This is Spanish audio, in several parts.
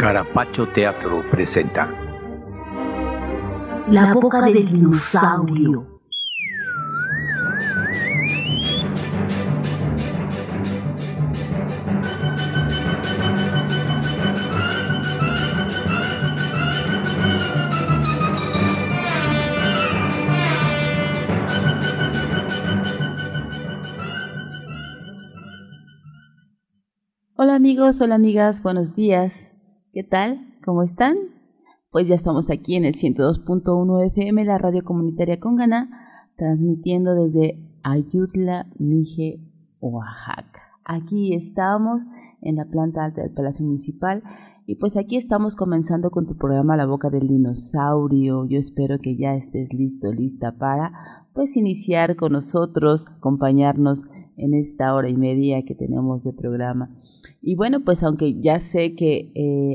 Carapacho Teatro presenta La boca del dinosaurio. Hola amigos, hola amigas, buenos días. ¿Qué tal? ¿Cómo están? Pues ya estamos aquí en el 102.1 FM, la radio comunitaria Congana, transmitiendo desde Ayutla, Mije, Oaxaca. Aquí estamos en la planta alta del Palacio Municipal y pues aquí estamos comenzando con tu programa La Boca del Dinosaurio. Yo espero que ya estés listo, lista para pues iniciar con nosotros, acompañarnos en esta hora y media que tenemos de programa. Y bueno, pues aunque ya sé que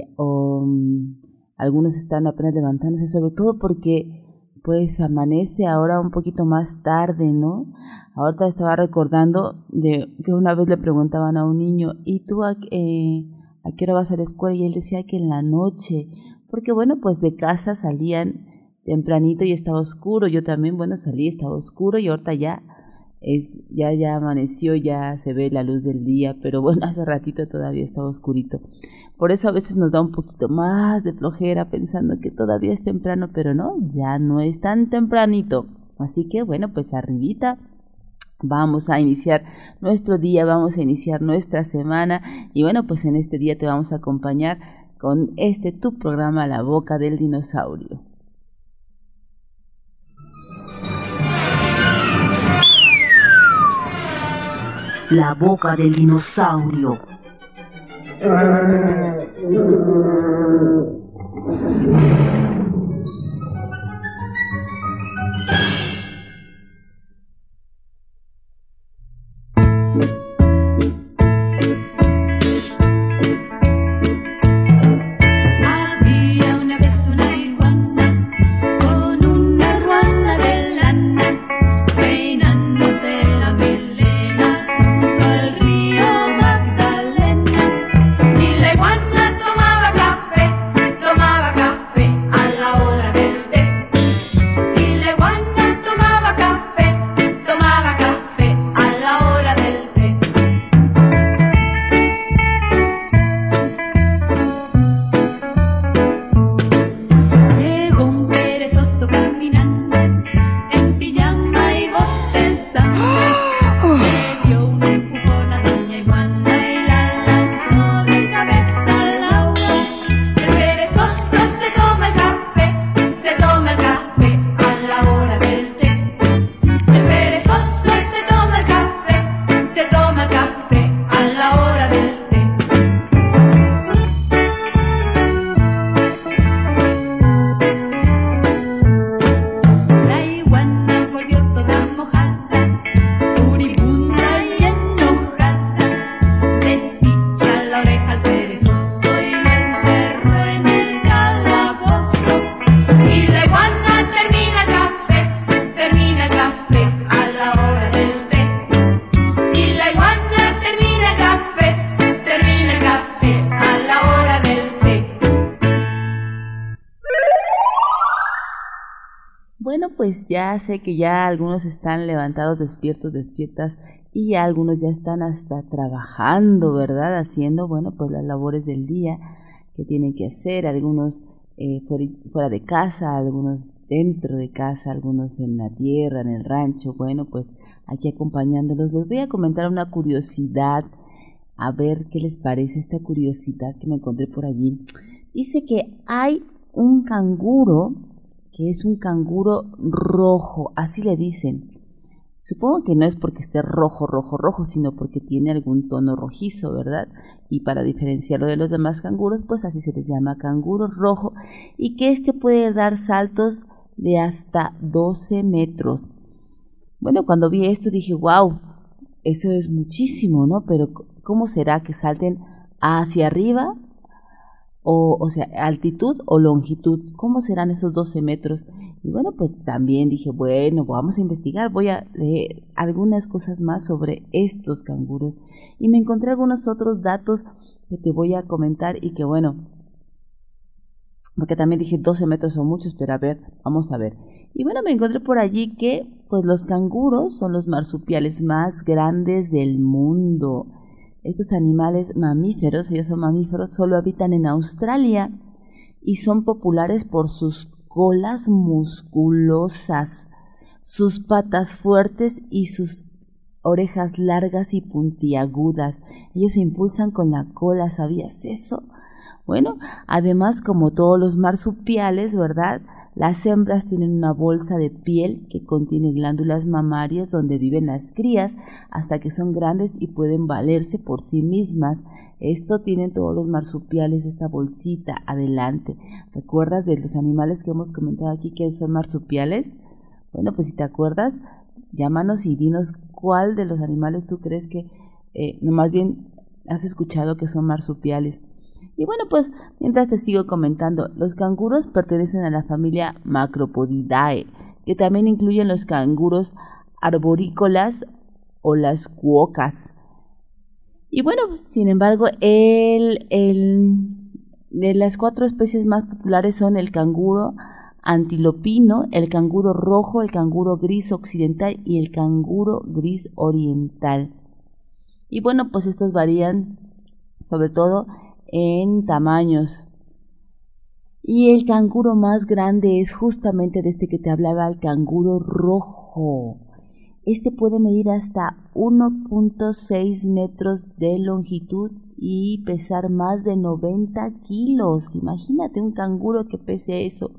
algunos están apenas levantándose, sobre todo porque pues amanece ahora un poquito más tarde, ¿no? Ahorita estaba recordando de que una vez le preguntaban a un niño, ¿y tú a qué hora vas a la escuela? Y él decía que en la noche, porque bueno, pues de casa salían tempranito y estaba oscuro. Yo también, bueno, salí, estaba oscuro y ahorita ya amaneció, ya se ve la luz del día, pero bueno, hace ratito todavía estaba oscurito. Por eso a veces nos da un poquito más de flojera pensando que todavía es temprano, pero no, ya no es tan tempranito. Así que bueno, pues arribita vamos a iniciar nuestro día, vamos a iniciar nuestra semana y bueno, pues en este día te vamos a acompañar con tu programa La Boca del Dinosaurio. La boca del dinosaurio. Pues ya sé que ya algunos están levantados, despiertos, despiertas y ya algunos ya están hasta trabajando, ¿verdad? Haciendo, bueno, pues las labores del día que tienen que hacer, algunos fuera de casa, algunos dentro de casa, algunos en la tierra, en el rancho. Bueno, pues aquí acompañándolos. Les voy a comentar una curiosidad, a ver qué les parece esta curiosidad que me encontré por allí. Dice que hay un canguro que es un canguro rojo, así le dicen. Supongo que no es porque esté rojo, sino porque tiene algún tono rojizo, ¿verdad? Y para diferenciarlo de los demás canguros, pues así se les llama canguro rojo, y que puede dar saltos de hasta 12 metros. Bueno, cuando vi esto dije, wow, eso es muchísimo, ¿no? Pero ¿cómo será que salten hacia arriba? O sea, altitud o longitud, ¿cómo serán esos 12 metros? Y bueno, pues también dije, bueno, vamos a investigar, voy a leer algunas cosas más sobre estos canguros. Y me encontré algunos otros datos que te voy a comentar y que bueno, porque también dije 12 metros son muchos, pero a ver, vamos a ver. Y bueno, me encontré por allí que pues los canguros son los marsupiales más grandes del mundo. Estos animales mamíferos, ellos son mamíferos, solo habitan en Australia y son populares por sus colas musculosas, sus patas fuertes y sus orejas largas y puntiagudas. Ellos se impulsan con la cola, ¿sabías eso? Bueno, además, como todos los marsupiales, ¿verdad?, las hembras tienen una bolsa de piel que contiene glándulas mamarias donde viven las crías hasta que son grandes y pueden valerse por sí mismas. Esto tienen todos los marsupiales, esta bolsita adelante. ¿Recuerdas de los animales que hemos comentado aquí que son marsupiales? Bueno, pues si te acuerdas, llámanos y dinos cuál de los animales tú crees que, no, más bien has escuchado que son marsupiales. Y bueno, pues mientras te sigo comentando, los canguros pertenecen a la familia Macropodidae, que también incluyen los canguros arborícolas o las cuocas. Y bueno, sin embargo, de las 4 especies más populares son el canguro antilopino, el canguro rojo, el canguro gris occidental y el canguro gris oriental. Y bueno, pues estos varían sobre todo en tamaños. Y el canguro más grande es justamente de este que te hablaba, el canguro rojo. Este puede medir hasta 1.6 metros de longitud y pesar más de 90 kilos. Imagínate un canguro que pese eso.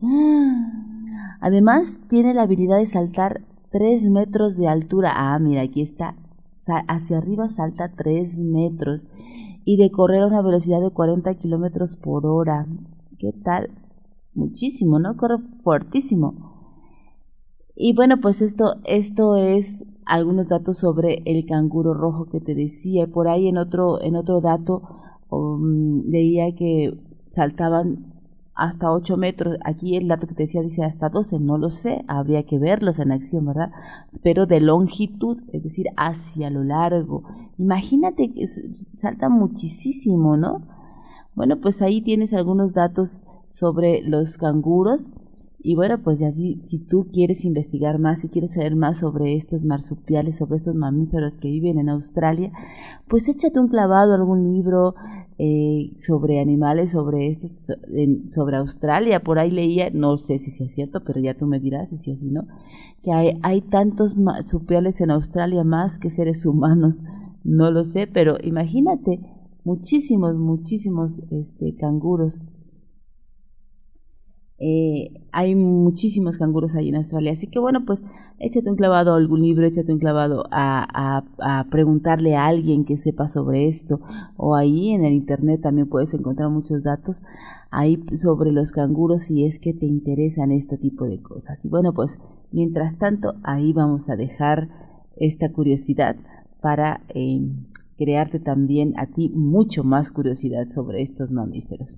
Además, tiene la habilidad de saltar 3 metros de altura. Ah, mira, aquí está. Hacia arriba salta 3 metros. Y de correr a una velocidad de 40 kilómetros por hora. ¿Qué tal? Muchísimo, ¿no? Corre fuertísimo. Y bueno, pues esto es algunos datos sobre el canguro rojo que te decía. Por ahí en otro dato leía que saltaban hasta 8 metros. Aquí el dato que te decía dice hasta 12. No lo sé, habría que verlos en acción, ¿verdad? Pero de longitud, es decir, hacia lo largo. Imagínate que salta muchísimo, ¿no? Bueno, pues ahí tienes algunos datos sobre los canguros. Y bueno, pues así, si tú quieres investigar más, si quieres saber más sobre estos marsupiales, sobre estos mamíferos que viven en Australia, pues échate un clavado a algún libro sobre animales, sobre estos, sobre Australia. Por ahí leía, no sé si sea cierto, pero ya tú me dirás si sí o si no, que hay tantos marsupiales en Australia más que seres humanos. No lo sé, pero imagínate, muchísimos canguros. Hay muchísimos canguros ahí en Australia, así que bueno, pues échate un clavado a algún libro, échate un clavado a preguntarle a alguien que sepa sobre esto, o ahí en el internet también puedes encontrar muchos datos ahí sobre los canguros si es que te interesan este tipo de cosas. Y bueno, pues mientras tanto ahí vamos a dejar esta curiosidad para crearte también a ti mucho más curiosidad sobre estos mamíferos.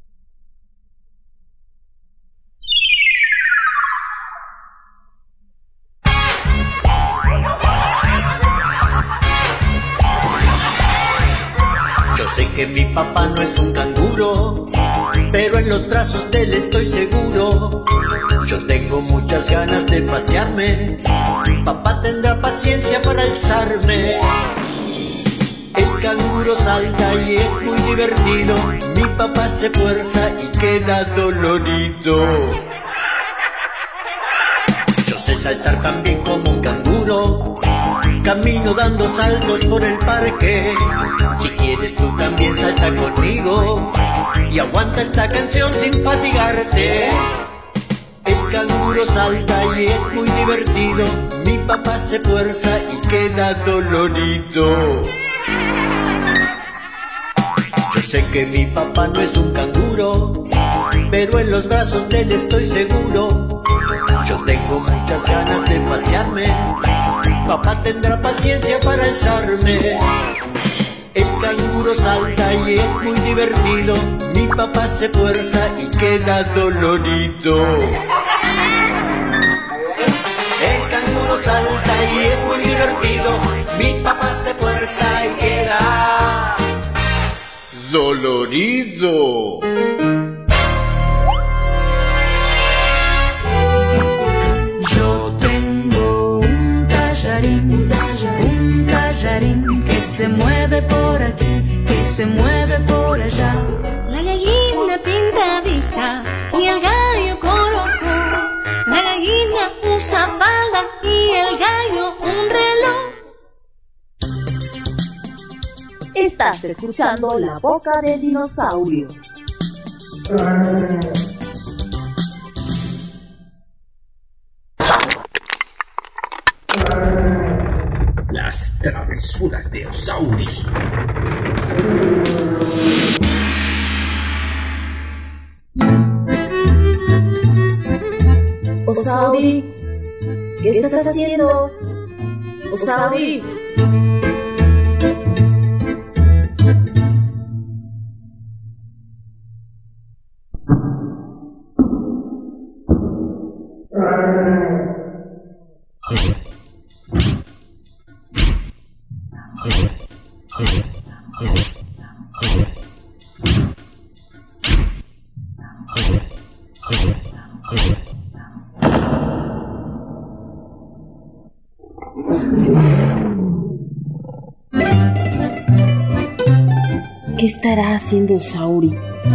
Yo sé que mi papá no es un canguro, pero en los brazos de él estoy seguro. Yo tengo muchas ganas de pasearme, papá tendrá paciencia para alzarme. El canguro salta y es muy divertido, mi papá se fuerza y queda dolorido. Yo sé saltar también como un canguro, camino dando saltos por el parque. Si quieres tú también salta conmigo y aguanta esta canción sin fatigarte. El canguro salta y es muy divertido, mi papá se fuerza y queda dolorido. Yo sé que mi papá no es un canguro, pero en los brazos de él estoy seguro. Yo tengo muchas ganas de pasearme, papá tendrá paciencia para alzarme. El canguro salta y es muy divertido, mi papá se fuerza y queda dolorido. El canguro salta y es muy divertido, mi papá se fuerza y queda dolorido. mueve por aquí, que se mueve por allá. La gallina pintadita y el gallo corocó. La gallina usa falda y el gallo un reloj. Estás escuchando La Boca del Dinosaurio. Las travesuras de Osauri. Osauri, ¿qué estás haciendo? Osauri. ¿Qué estará haciendo Osauri?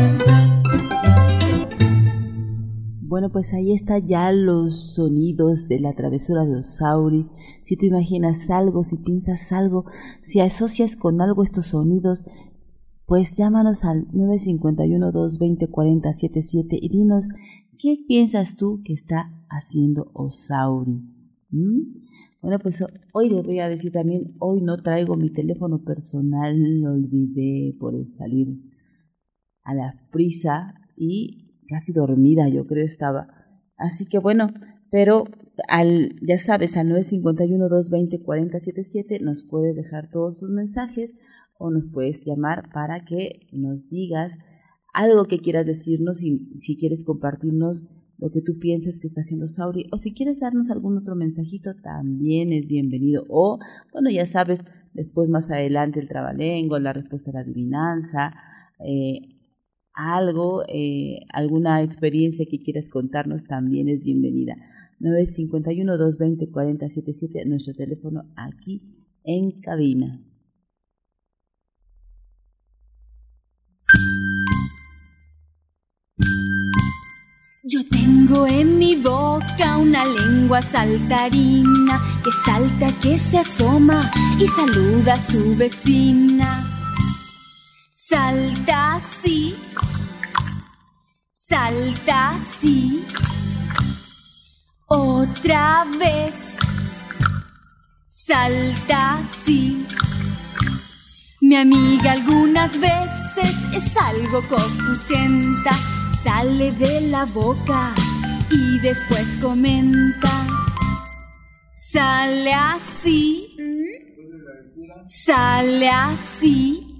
Bueno, pues ahí está ya los sonidos de la travesura de Osauri. Si tú imaginas algo, si piensas algo, si asocias con algo estos sonidos, pues llámanos al 951-220-4077 y dinos qué piensas tú que está haciendo Osauri. Bueno, pues hoy les voy a decir también, hoy no traigo mi teléfono personal, lo olvidé por salir a la prisa y casi dormida yo creo estaba. Así que bueno, pero ya sabes, al 951-220-4077 nos puedes dejar todos tus mensajes o nos puedes llamar para que nos digas algo que quieras decirnos, si quieres compartirnos lo que tú piensas que está haciendo Osauri, o si quieres darnos algún otro mensajito, también es bienvenido. O, bueno, ya sabes, después más adelante el trabalengua, la respuesta a la adivinanza, alguna experiencia que quieras contarnos, también es bienvenida. 951-220-4077, nuestro teléfono aquí en cabina. Yo tengo en mi boca una lengua saltarina que salta, que se asoma y saluda a su vecina. Salta así, salta así, otra vez, salta así. Mi amiga algunas veces es algo copuchenta, sale de la boca y después comenta. Sale así, sale así,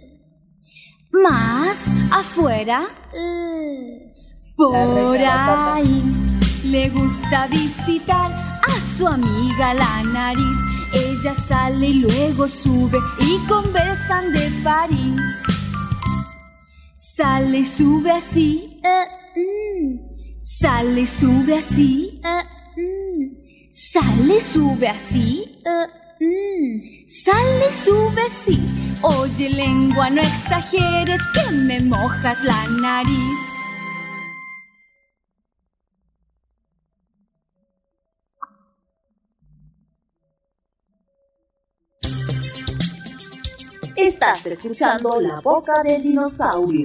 más afuera, por ahí. Le gusta visitar a su amiga la nariz. Ella sale y luego sube y conversan de París. Sale y sube así, sale y sube así, sale y sube así, sale y sube así. Oye, lengua, no exageres que me mojas la nariz. Estás escuchando La Boca del Dinosaurio.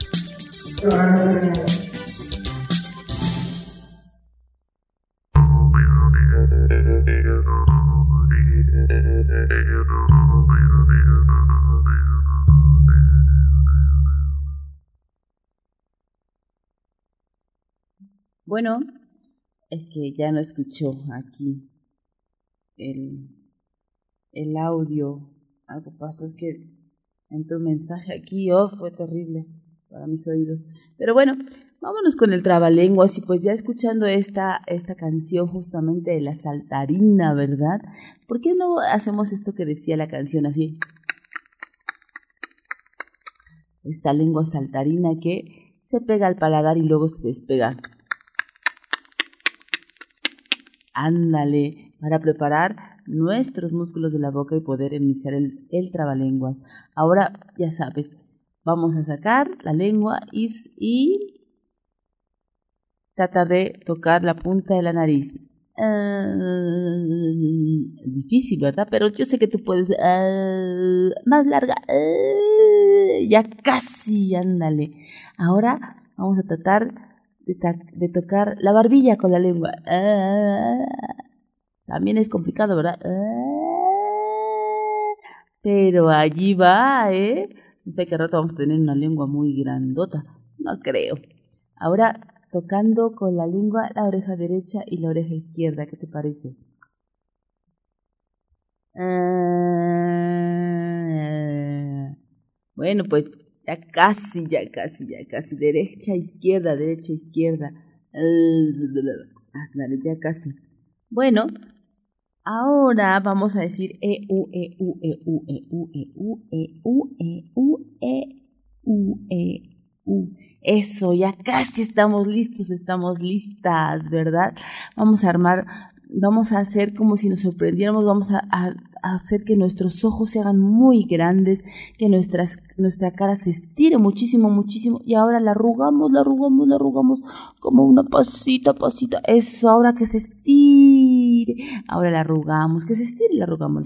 Bueno, es que ya no escuchó aquí el audio. Algo pasó, es que entró un mensaje aquí, fue terrible para mis oídos. Pero bueno, vámonos con el trabalenguas y pues ya escuchando esta canción justamente de la saltarina, ¿verdad? ¿Por qué no hacemos esto que decía la canción así? Esta lengua saltarina que se pega al paladar y luego se despega. Ándale, para preparar nuestros músculos de la boca y poder enunciar el trabalenguas. Ahora, ya sabes, vamos a sacar la lengua y tratar de tocar la punta de la nariz. Difícil, ¿verdad? Pero yo sé que tú puedes. Más larga. Ya casi, ándale. Ahora vamos a tratar de tocar la barbilla con la lengua. También es complicado, ¿verdad? Pero allí va, No sé qué rato vamos a tener una lengua muy grandota. No creo. Ahora tocando con la lengua la oreja derecha y la oreja izquierda. ¿Qué te parece? Bueno, pues ya casi. Derecha, izquierda. Ya casi. Bueno, ahora vamos a decir Eso, ya casi estamos listas, ¿verdad? Vamos a hacer como si nos sorprendiéramos, vamos a hacer que nuestros ojos se hagan muy grandes, que nuestra cara se estire muchísimo, y ahora la arrugamos como una pasita, eso, ahora que se estire, ahora la arrugamos, que se estire, la arrugamos,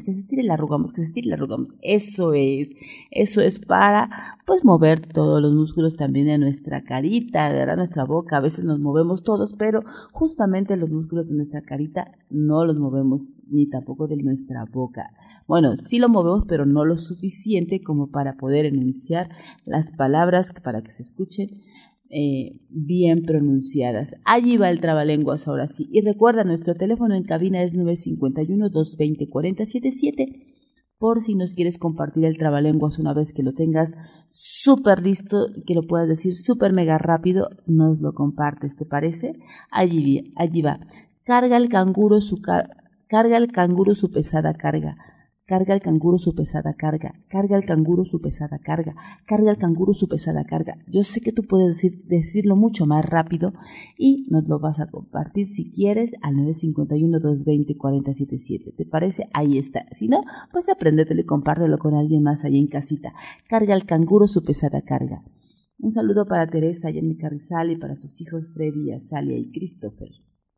eso es para, pues, mover todos los músculos también de nuestra carita, ¿verdad? Nuestra boca, a veces nos movemos todos, pero justamente los músculos de nuestra carita no los movemos, ni tampoco de nuestra boca. Bueno, sí lo movemos, pero no lo suficiente como para poder enunciar las palabras para que se escuchen bien pronunciadas. Allí va el trabalenguas ahora sí. Y recuerda, nuestro teléfono en cabina es 951-220-4077. Por si nos quieres compartir el trabalenguas una vez que lo tengas súper listo, que lo puedas decir súper mega rápido, nos lo compartes, ¿te parece? Allí va. Carga el canguro su pesada carga. Carga el canguro su pesada carga. Carga el canguro su pesada carga. Carga el canguro su pesada carga. Yo sé que tú puedes decirlo mucho más rápido y nos lo vas a compartir si quieres al 951-220-4077. ¿Te parece? Ahí está. Si no, pues apréndetelo y compártelo con alguien más ahí en casita. Carga el canguro su pesada carga. Un saludo para Teresa, Jenny Carrizal y para sus hijos Freddy, Azalia y Christopher.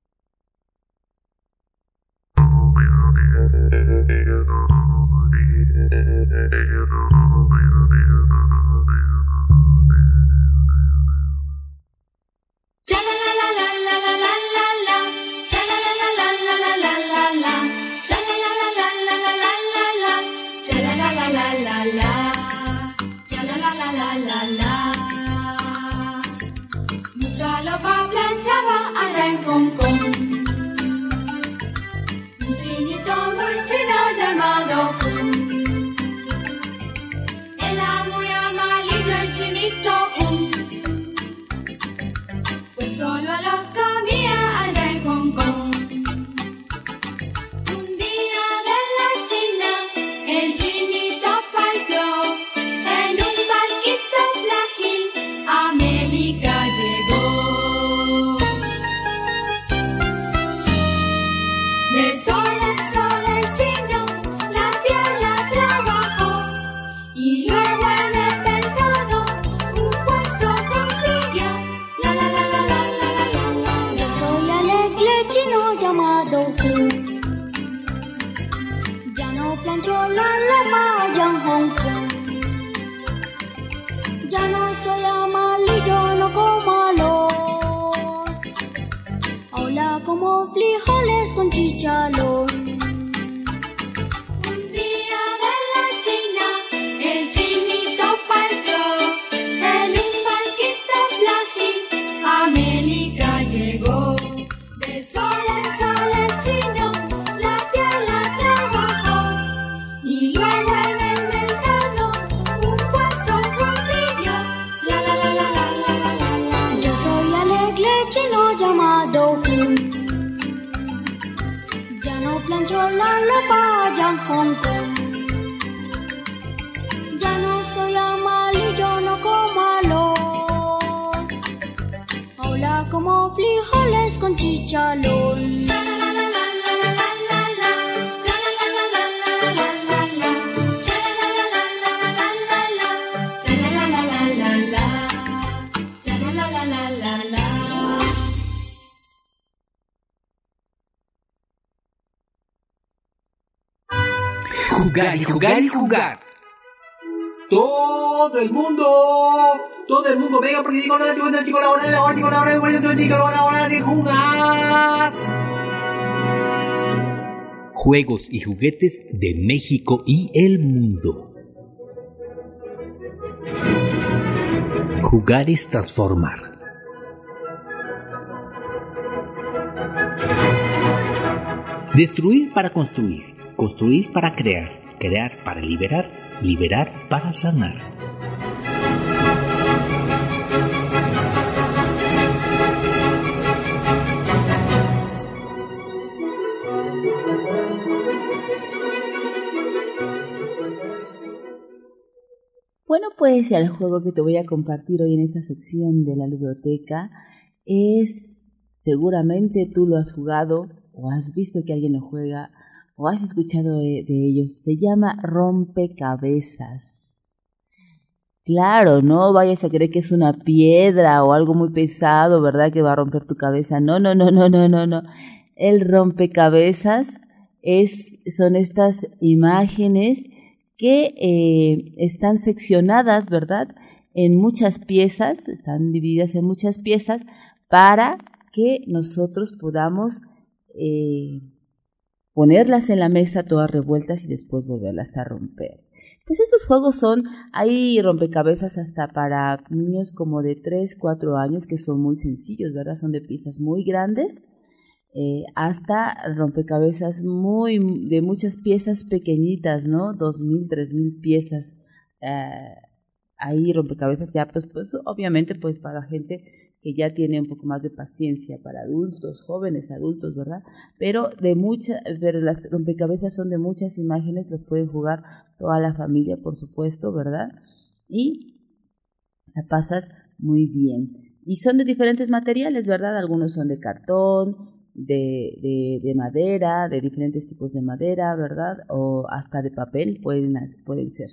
Mucha lopa planchaba allá en Hong Kong. Un chinito muy chino llamado Pum. Era muy amalillo el chinito Pum. Pues solo a los comía allá en Hong Kong. Un día de la China el chinito partió. En un barquito frágil América llegó. De sol en sol el chino la tierra trabajó y luego en el mercado un puesto consiguió. La la la la la la la la la. Yo soy alegre chino llamado Hu. Ya no plancho la lama allá en Hong Kong. Ya no soy amalillo, no como arroz. Ahora como frijoles con chicharrón. Un día de la China el chinito partió. En un barquito frágil América llegó. De sol en sol el chino la tierra trabajó y luego en el mercado un puesto consiguió. La la la la la la la la la. Yo soy alegre chino llamado Hu. Ya no plancho la ropa allá en Hong Kong. Ya no soy amalillo, no como arroz. Ahora como frijoles con chicharrón. La la la la la la la la. La la jugar y jugar y jugar. Todo el mundo, venga, porque digo la hora de jugar. Juegos y juguetes de México y el mundo. Jugar es transformar. Destruir para construir, construir para crear, crear para liberar, liberar para sanar. Bueno, pues el juego que te voy a compartir hoy en esta sección de la biblioteca es, seguramente tú lo has jugado o has visto que alguien lo juega o has escuchado de ellos. Se llama rompecabezas. Claro, no vayas a creer que es una piedra o algo muy pesado, ¿verdad? Que va a romper tu cabeza. No. El rompecabezas son estas imágenes que están seccionadas, ¿verdad? En muchas piezas, están divididas en muchas piezas para que nosotros podamos ponerlas en la mesa todas revueltas y después volverlas a romper. Pues estos juegos hay rompecabezas hasta para niños como de 3, 4 años que son muy sencillos, ¿verdad? Son de piezas muy grandes, hasta rompecabezas de muchas piezas pequeñitas, ¿no? 2,000, 3,000 piezas. Hay rompecabezas ya, pues obviamente pues para gente que ya tiene un poco más de paciencia, para adultos, jóvenes adultos, ¿verdad? Pero las rompecabezas son de muchas imágenes, los puede jugar toda la familia, por supuesto, ¿verdad? Y la pasas muy bien. Y son de diferentes materiales, ¿verdad? Algunos son de cartón, de madera, de diferentes tipos de madera, ¿verdad? O hasta de papel pueden ser.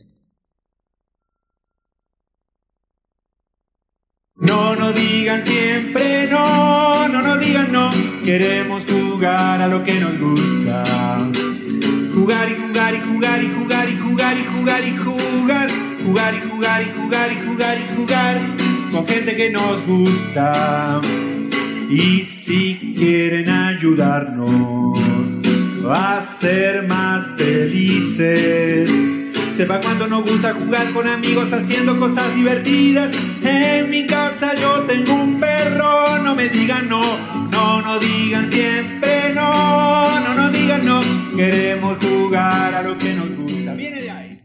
No nos digan siempre no, no nos digan no. Queremos jugar a lo que nos gusta. Jugar y jugar y jugar y jugar y jugar y jugar y jugar. Jugar y jugar y jugar y jugar y jugar con gente que nos gusta. Y si quieren ayudarnos a ser más felices, sepa cuánto nos gusta jugar con amigos haciendo cosas divertidas. En mi casa yo tengo un perro, no me digan no, no nos digan siempre no, no nos digan no. Queremos jugar a lo que nos gusta, viene de ahí.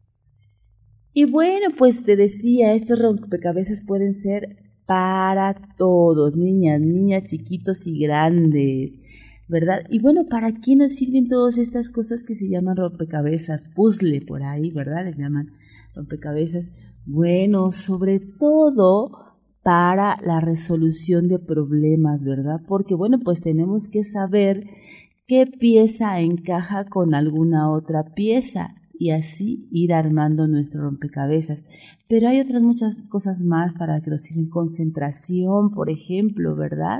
Y bueno, pues te decía, estos rompecabezas pueden ser para todos, niñas, chiquitos y grandes, ¿verdad? Y bueno, ¿para qué nos sirven todas estas cosas que se llaman rompecabezas? Puzzle por ahí, ¿verdad? Les llaman rompecabezas. Bueno, sobre todo para la resolución de problemas, ¿verdad? Porque bueno, pues tenemos que saber qué pieza encaja con alguna otra pieza y así ir armando nuestro rompecabezas. Pero hay otras muchas cosas más para que nos sirven. Concentración, por ejemplo, ¿verdad?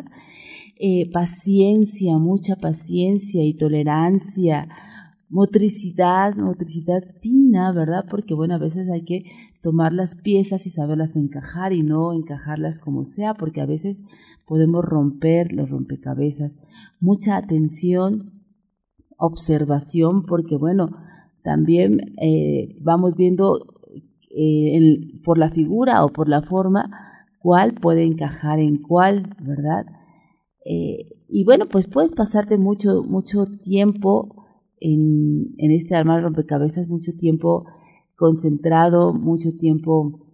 Paciencia, mucha paciencia y tolerancia, motricidad fina, ¿verdad? Porque bueno, a veces hay que tomar las piezas y saberlas encajar y no encajarlas como sea, porque a veces podemos romper los rompecabezas. Mucha atención, observación, porque bueno, también vamos viendo por la figura o por la forma cuál puede encajar en cuál, ¿verdad? Y bueno, pues puedes pasarte mucho tiempo en este armar rompecabezas, mucho tiempo concentrado, mucho tiempo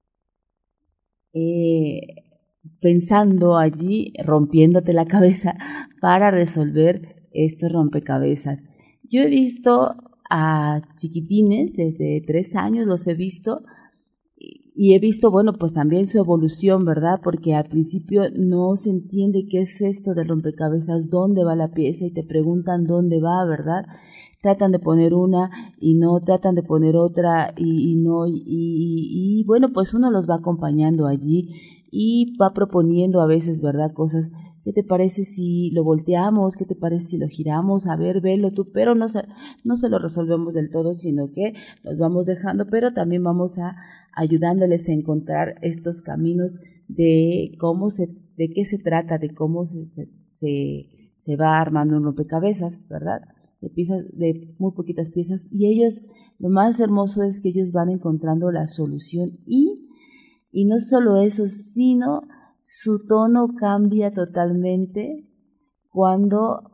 pensando allí, rompiéndote la cabeza para resolver estos rompecabezas. Yo he visto a chiquitines desde 3 años, los he visto, y he visto, bueno, pues también su evolución, ¿verdad? Porque al principio no se entiende qué es esto de rompecabezas, dónde va la pieza y te preguntan dónde va, ¿verdad? Tratan de poner una y no, tratan de poner otra y no, y bueno, pues uno los va acompañando allí y va proponiendo a veces, ¿verdad? Cosas ¿qué te parece si lo volteamos? ¿Qué te parece si lo giramos? A ver, velo tú, pero no se lo resolvemos del todo, sino que los vamos dejando, pero también vamos ayudándoles a encontrar estos caminos de de qué se trata, de cómo se va armando un rompecabezas, ¿verdad? De muy poquitas piezas, y ellos, lo más hermoso es que ellos van encontrando la solución, y no solo eso, sino su tono cambia totalmente cuando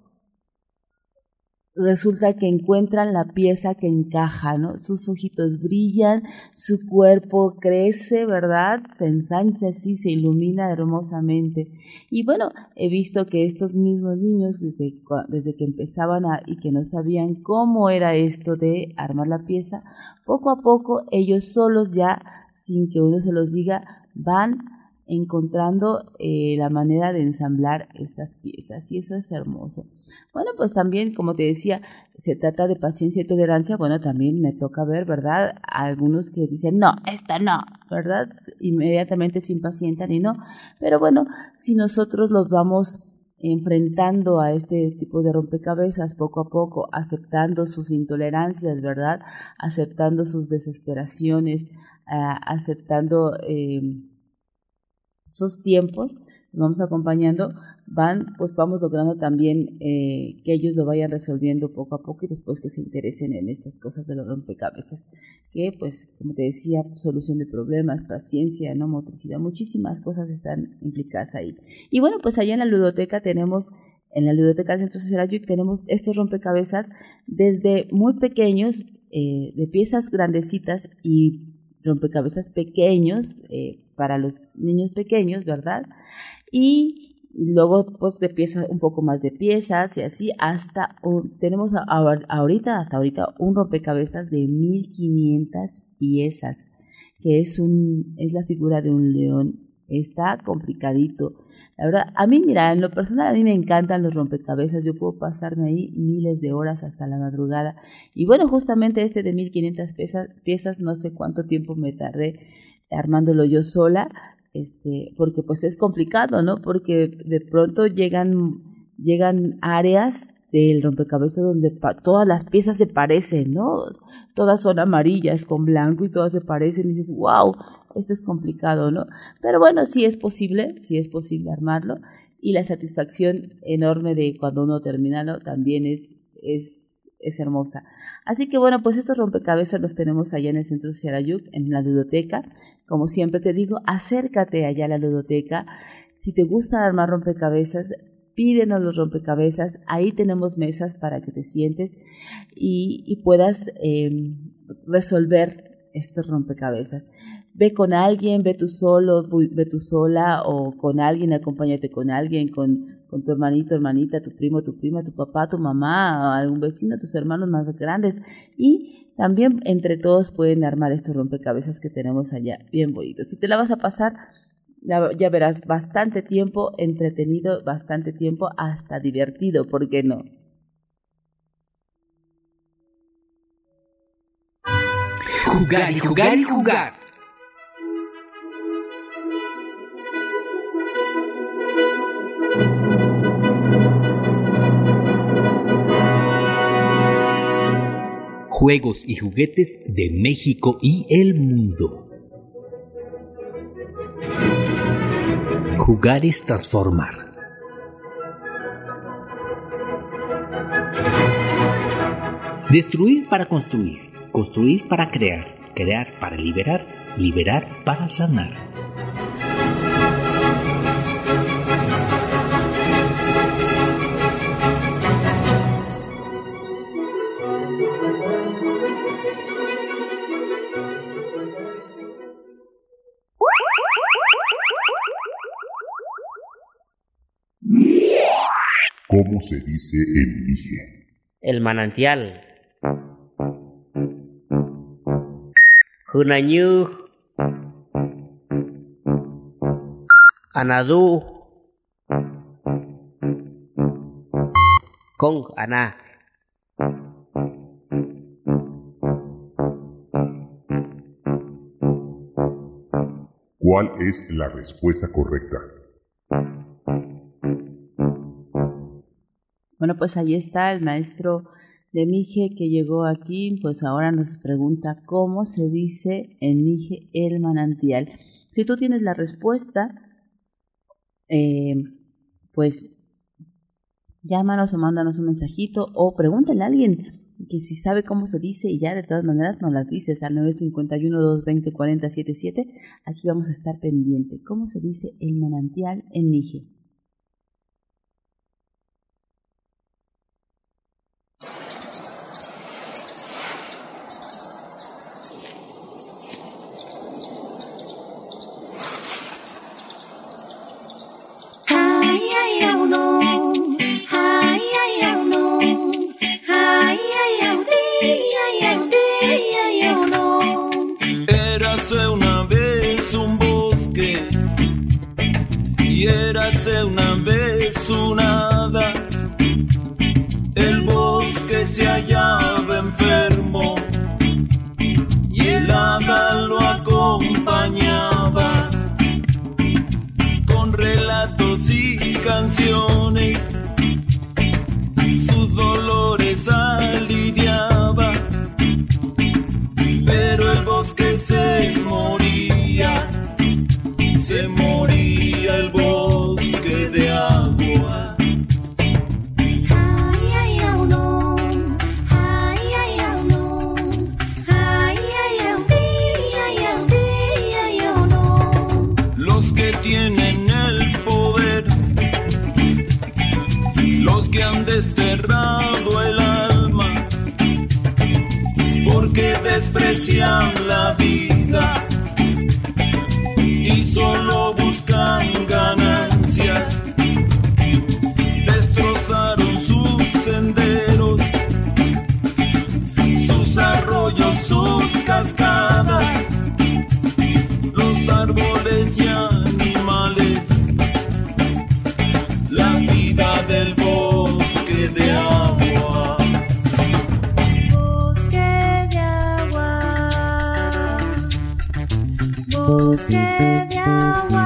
resulta que encuentran la pieza que encaja, ¿no? Sus ojitos brillan, su cuerpo crece, ¿verdad? Se ensancha así, se ilumina hermosamente. Y bueno, he visto que estos mismos niños, desde que empezaban y que no sabían cómo era esto de armar la pieza, poco a poco ellos solos ya, sin que uno se los diga, van encontrando la manera de ensamblar estas piezas, y eso es hermoso. Bueno, pues también, como te decía, se trata de paciencia y tolerancia. Bueno, también me toca ver, ¿verdad?, a algunos que dicen, no, esta no, ¿verdad?, inmediatamente se impacientan y no. Pero bueno, si nosotros los vamos enfrentando a este tipo de rompecabezas poco a poco, aceptando sus intolerancias, ¿verdad?, aceptando sus desesperaciones, aceptando sus tiempos, vamos acompañando, vamos logrando también que ellos lo vayan resolviendo poco a poco, y después que se interesen en estas cosas de los rompecabezas, que pues, como te decía, solución de problemas, paciencia, no motricidad, muchísimas cosas están implicadas ahí. Y bueno, pues allá en la ludoteca del Centro Social Ayuc, tenemos estos rompecabezas desde muy pequeños, de piezas grandecitas, y rompecabezas pequeños para los niños pequeños, ¿verdad? Y luego pues un poco más de piezas, y así tenemos hasta ahorita un rompecabezas de 1500 piezas, que es la figura de un león. Está complicadito. La verdad, a mí, mira, en lo personal, a mí me encantan los rompecabezas. Yo puedo pasarme ahí miles de horas hasta la madrugada. Y bueno, justamente este de 1500 piezas, no sé cuánto tiempo me tardé armándolo yo sola, porque pues es complicado, ¿no? Porque de pronto llegan áreas del rompecabezas donde todas las piezas se parecen, ¿no? Todas son amarillas con blanco y todas se parecen, y dices, wow, esto es complicado, ¿no? Pero bueno, sí es posible armarlo, y la satisfacción enorme de cuando uno termina también es hermosa. Así que bueno, pues estos rompecabezas los tenemos allá en el Centro Social Ayuc, en la ludoteca. Como siempre te digo, acércate allá a la ludoteca. Si te gusta armar rompecabezas, pídenos los rompecabezas. Ahí tenemos mesas para que te sientes y puedas resolver estos rompecabezas. Ve con alguien, ve tú solo, ve tú sola, o con alguien, acompáñate con alguien, con tu hermanito, hermanita, tu primo, tu prima, tu papá, tu mamá, algún vecino, tus hermanos más grandes, y también entre todos pueden armar estos rompecabezas que tenemos allá, bien bonitos. Si te la vas a pasar, ya verás, bastante tiempo entretenido, bastante tiempo hasta divertido, ¿por qué no? Jugar y jugar y jugar. Juegos y juguetes de México y el mundo. Jugar es transformar. Destruir para construir. Construir para crear. Crear para liberar. Liberar para sanar. ¿Cómo se dice en Mije? El manantial. Junañú. Anadú. Kong Ana. ¿Cuál es la respuesta correcta? Bueno, pues ahí está el maestro de Mije que llegó aquí, pues ahora nos pregunta cómo se dice en Mije el manantial. Si tú tienes la respuesta, pues llámanos o mándanos un mensajito o pregúntale a alguien que si sabe cómo se dice y ya de todas maneras nos las dices al 951-220-4077. Aquí vamos a estar pendiente. ¿Cómo se dice el manantial en Mije? Érase una vez un bosque y érase una vez una hada. El bosque se hallaba enfermo y el hada lo acompañaba con relatos y canciones. Sus dolores aliviaba, pero el bosque se moría el bosque de agua. Los que tienen el poder, los que han desterrado el alma, porque desprecian la vida y solo buscan ganancias. Destrozaron sus senderos, sus arroyos, sus cascadas, los árboles y animales, la vida del bosque de agua. Bosque de agua.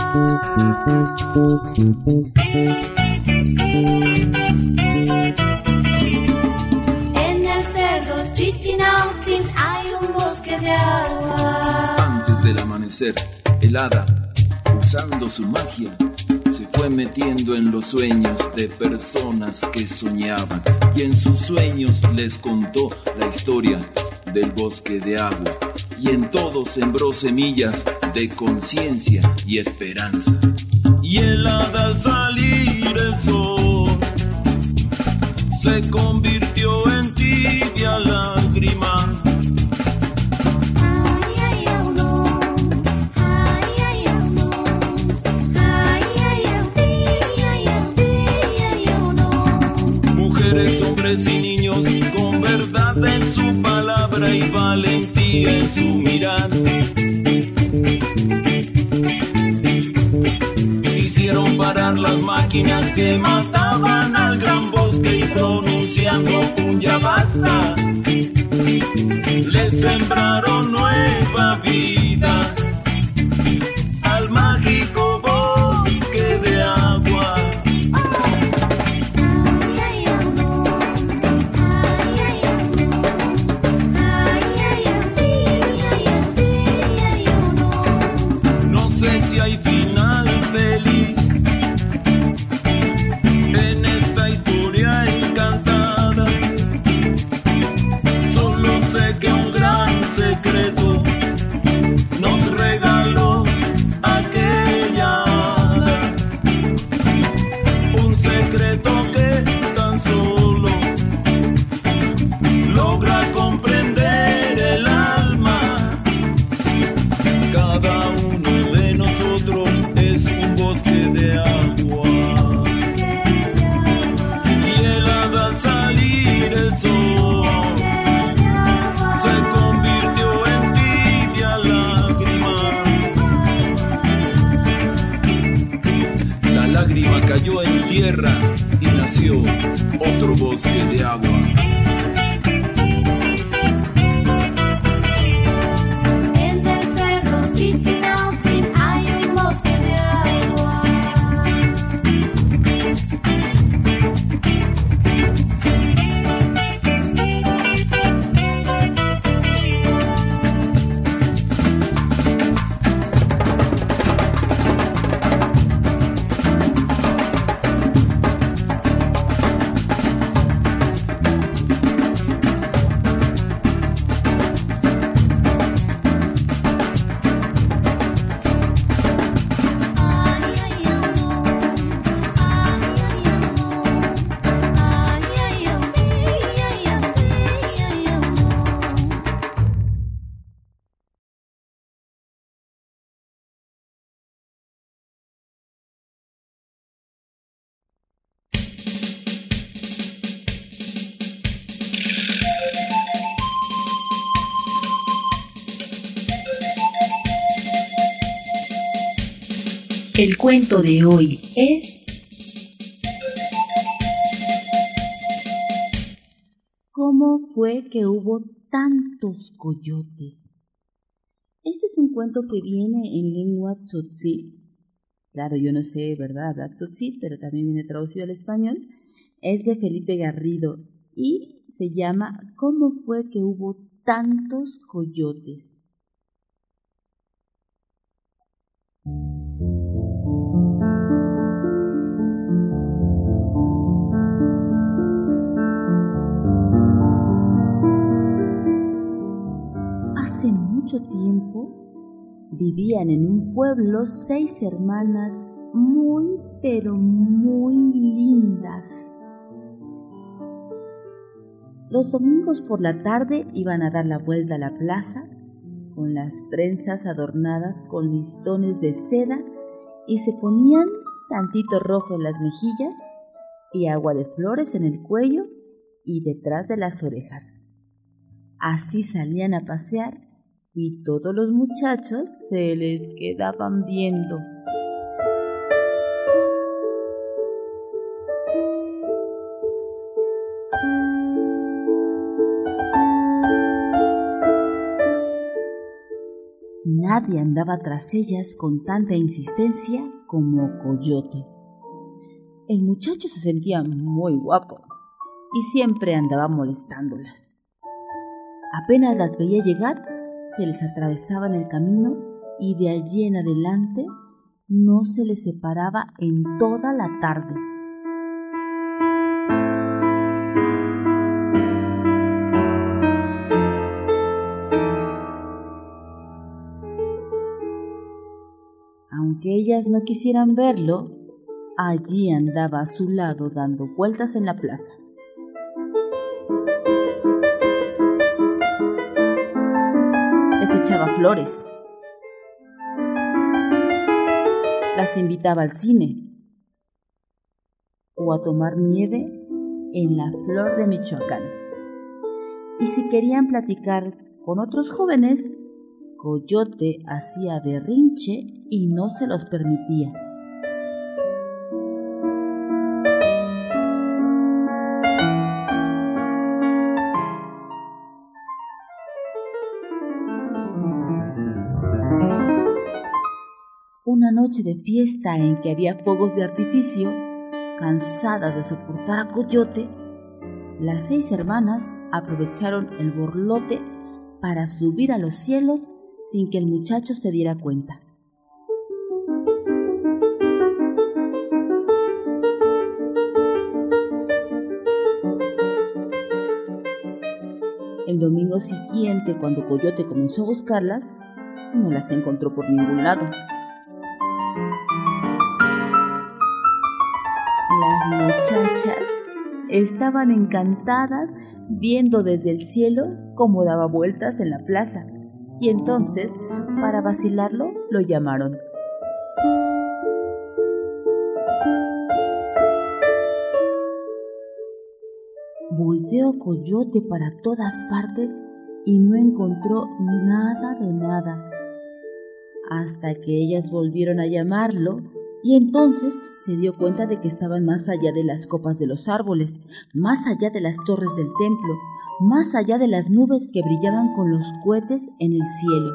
En el cerro Chichinautzin hay un bosque de agua. Antes del amanecer, el hada, usando su magia, se fue metiendo en los sueños de personas que soñaban, y en sus sueños les contó la historia del bosque de agua, y en todo sembró semillas de conciencia y esperanza. Y el hada, al salir el sol, se convirtió en tibia lágrima. Mujeres, hombres y niños, con verdad en su palabra y valentía en su mirar, hicieron parar las máquinas que mataban al gran bosque, y pronunciando un ya basta, les sembraron nueva vida al mágico bosque de agua. No sé si hay final feliz en esta historia encantada, solo sé que un gran secreto nos regaló aquella hada, un secreto que tan solo logra comprender el alma. Cada uno de nosotros es un bosque de agua, y el hada, al salir el sol, se convirtió en tibia lágrima. La lágrima cayó en tierra y nació otro bosque de agua. En el cerro Chichinautzin hay un bosque de agua. El cuento de hoy es ¿Cómo fue que hubo tantos coyotes? Este es un cuento que viene en lengua tzotzil. Claro, yo no sé, ¿verdad?, hablar tzotzil, pero también viene traducido al español. Es de Felipe Garrido y se llama ¿Cómo fue que hubo tantos coyotes? Hace mucho tiempo vivían en un pueblo 6 hermanas muy, pero muy lindas. Los domingos por la tarde iban a dar la vuelta a la plaza con las trenzas adornadas con listones de seda y se ponían tantito rojo en las mejillas y agua de flores en el cuello y detrás de las orejas. Así salían a pasear y todos los muchachos se les quedaban viendo. Nadie andaba tras ellas con tanta insistencia como Coyote. El muchacho se sentía muy guapo y siempre andaba molestándolas. Apenas las veía llegar, se les atravesaba en el camino y de allí en adelante no se les separaba en toda la tarde. Aunque ellas no quisieran verlo, allí andaba a su lado dando vueltas en la plaza. Les echaba flores, las invitaba al cine o a tomar nieve en la Flor de Michoacán. Y si querían platicar con otros jóvenes, Coyote hacía berrinche y no se los permitía. Una noche de fiesta en que había fuegos de artificio, cansadas de soportar a Coyote, las 6 hermanas aprovecharon el borlote para subir a los cielos sin que el muchacho se diera cuenta. El domingo siguiente, cuando Coyote comenzó a buscarlas, no las encontró por ningún lado. Las muchachas estaban encantadas viendo desde el cielo cómo daba vueltas en la plaza, y entonces, para vacilarlo, lo llamaron. Volteó Coyote para todas partes y no encontró nada de nada, hasta que ellas volvieron a llamarlo. Y entonces se dio cuenta de que estaban más allá de las copas de los árboles, más allá de las torres del templo, más allá de las nubes que brillaban con los cohetes en el cielo.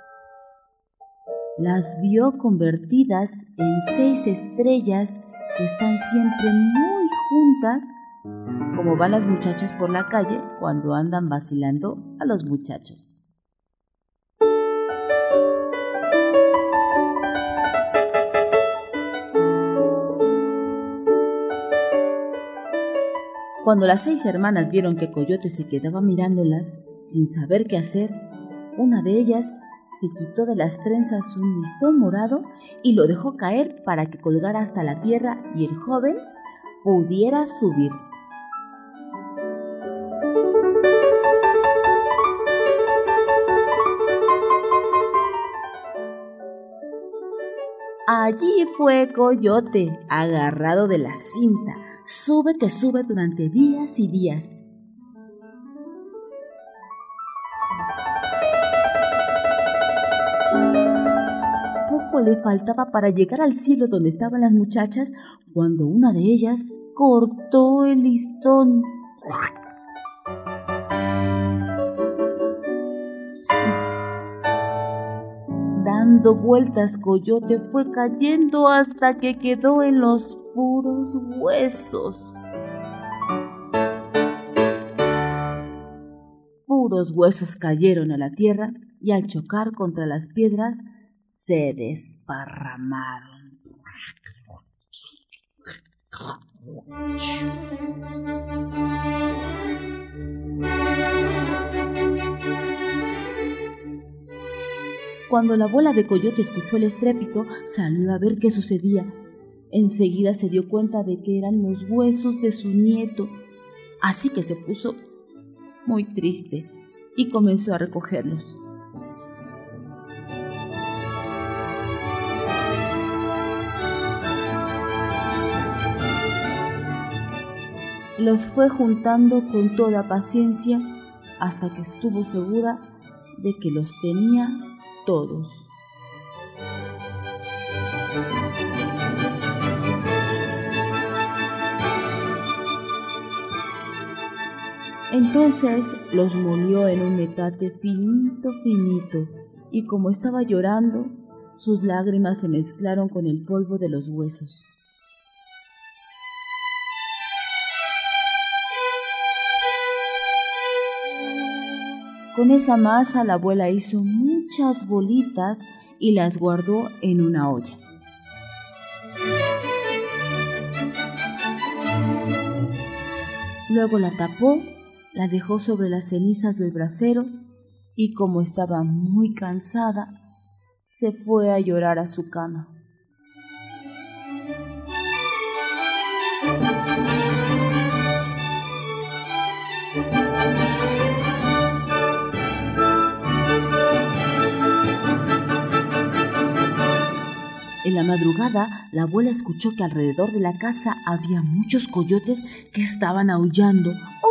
Las vio convertidas en 6 estrellas que están siempre muy juntas, como van las muchachas por la calle cuando andan vacilando a los muchachos. Cuando las 6 hermanas vieron que Coyote se quedaba mirándolas sin saber qué hacer, una de ellas se quitó de las trenzas un listón morado y lo dejó caer para que colgara hasta la tierra y el joven pudiera subir. Allí fue Coyote, agarrado de la cinta. Sube que sube durante días y días. Poco le faltaba para llegar al cielo donde estaban las muchachas, cuando una de ellas cortó el listón. Dando vueltas, Coyote fue cayendo hasta que quedó en los puros huesos. Puros huesos cayeron a la tierra y al chocar contra las piedras se desparramaron. Cuando la abuela de Coyote escuchó el estrépito, salió a ver qué sucedía. Enseguida se dio cuenta de que eran los huesos de su nieto, así que se puso muy triste y comenzó a recogerlos. Los fue juntando con toda paciencia hasta que estuvo segura de que los tenía todos. Entonces los molió en un metate finito, finito, y como estaba llorando, sus lágrimas se mezclaron con el polvo de los huesos. Con esa masa la abuela hizo muchas bolitas y las guardó en una olla. Luego la tapó, la dejó sobre las cenizas del brasero y como estaba muy cansada, se fue a llorar a su cama. En la madrugada, la abuela escuchó que alrededor de la casa había muchos coyotes que estaban aullando.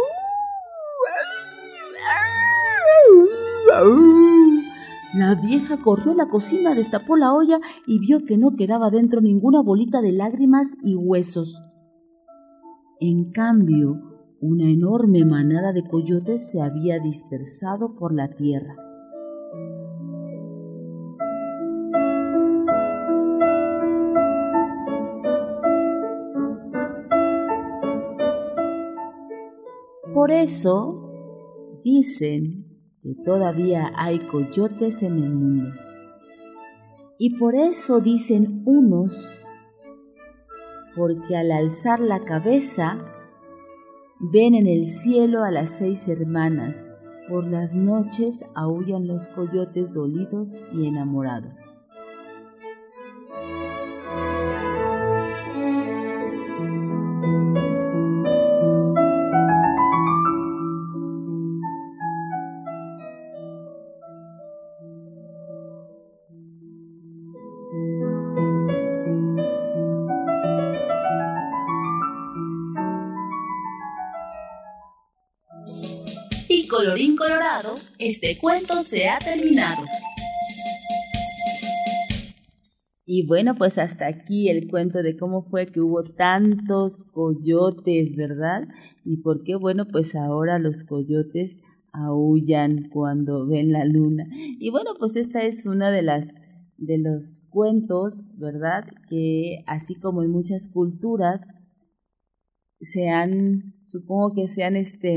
La vieja corrió a la cocina, destapó la olla y vio que no quedaba dentro ninguna bolita de lágrimas y huesos. En cambio, una enorme manada de coyotes se había dispersado por la tierra. Por eso dicen que todavía hay coyotes en el mundo. Y por eso dicen unos, porque al alzar la cabeza ven en el cielo a las 6 hermanas. Por las noches aúllan los coyotes dolidos y enamorados. Y colorín colorado, este cuento se ha terminado. Y bueno, pues hasta aquí el cuento de cómo fue que hubo tantos coyotes, ¿verdad? Y por qué, bueno, pues ahora los coyotes aúllan cuando ven la luna. Y bueno, pues esta es una de los cuentos, ¿verdad? Que así como en muchas culturas supongo que se han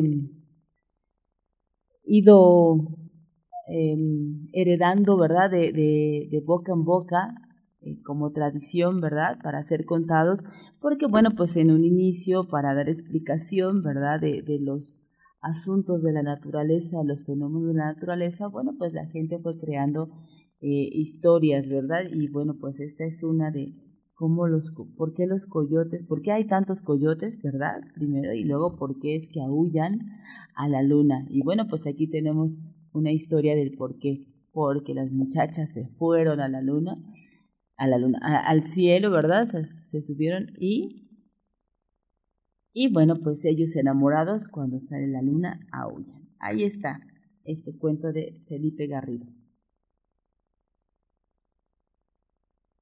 ido heredando, ¿verdad? De boca en boca, como tradición, ¿verdad? Para ser contados, porque bueno, pues en un inicio, para dar explicación, ¿verdad? De los asuntos de la naturaleza, los fenómenos de la naturaleza, bueno, pues la gente fue creando historias, ¿verdad? Y bueno, pues esta es una de por qué los coyotes, por qué hay tantos coyotes, ¿verdad? Primero, y luego por qué es que aúllan a la luna. Y bueno, pues aquí tenemos una historia del por qué. Porque las muchachas se fueron a la luna, al cielo, ¿verdad? Se subieron y bueno, pues ellos enamorados, cuando sale la luna, aúllan. Ahí está este cuento de Felipe Garrido.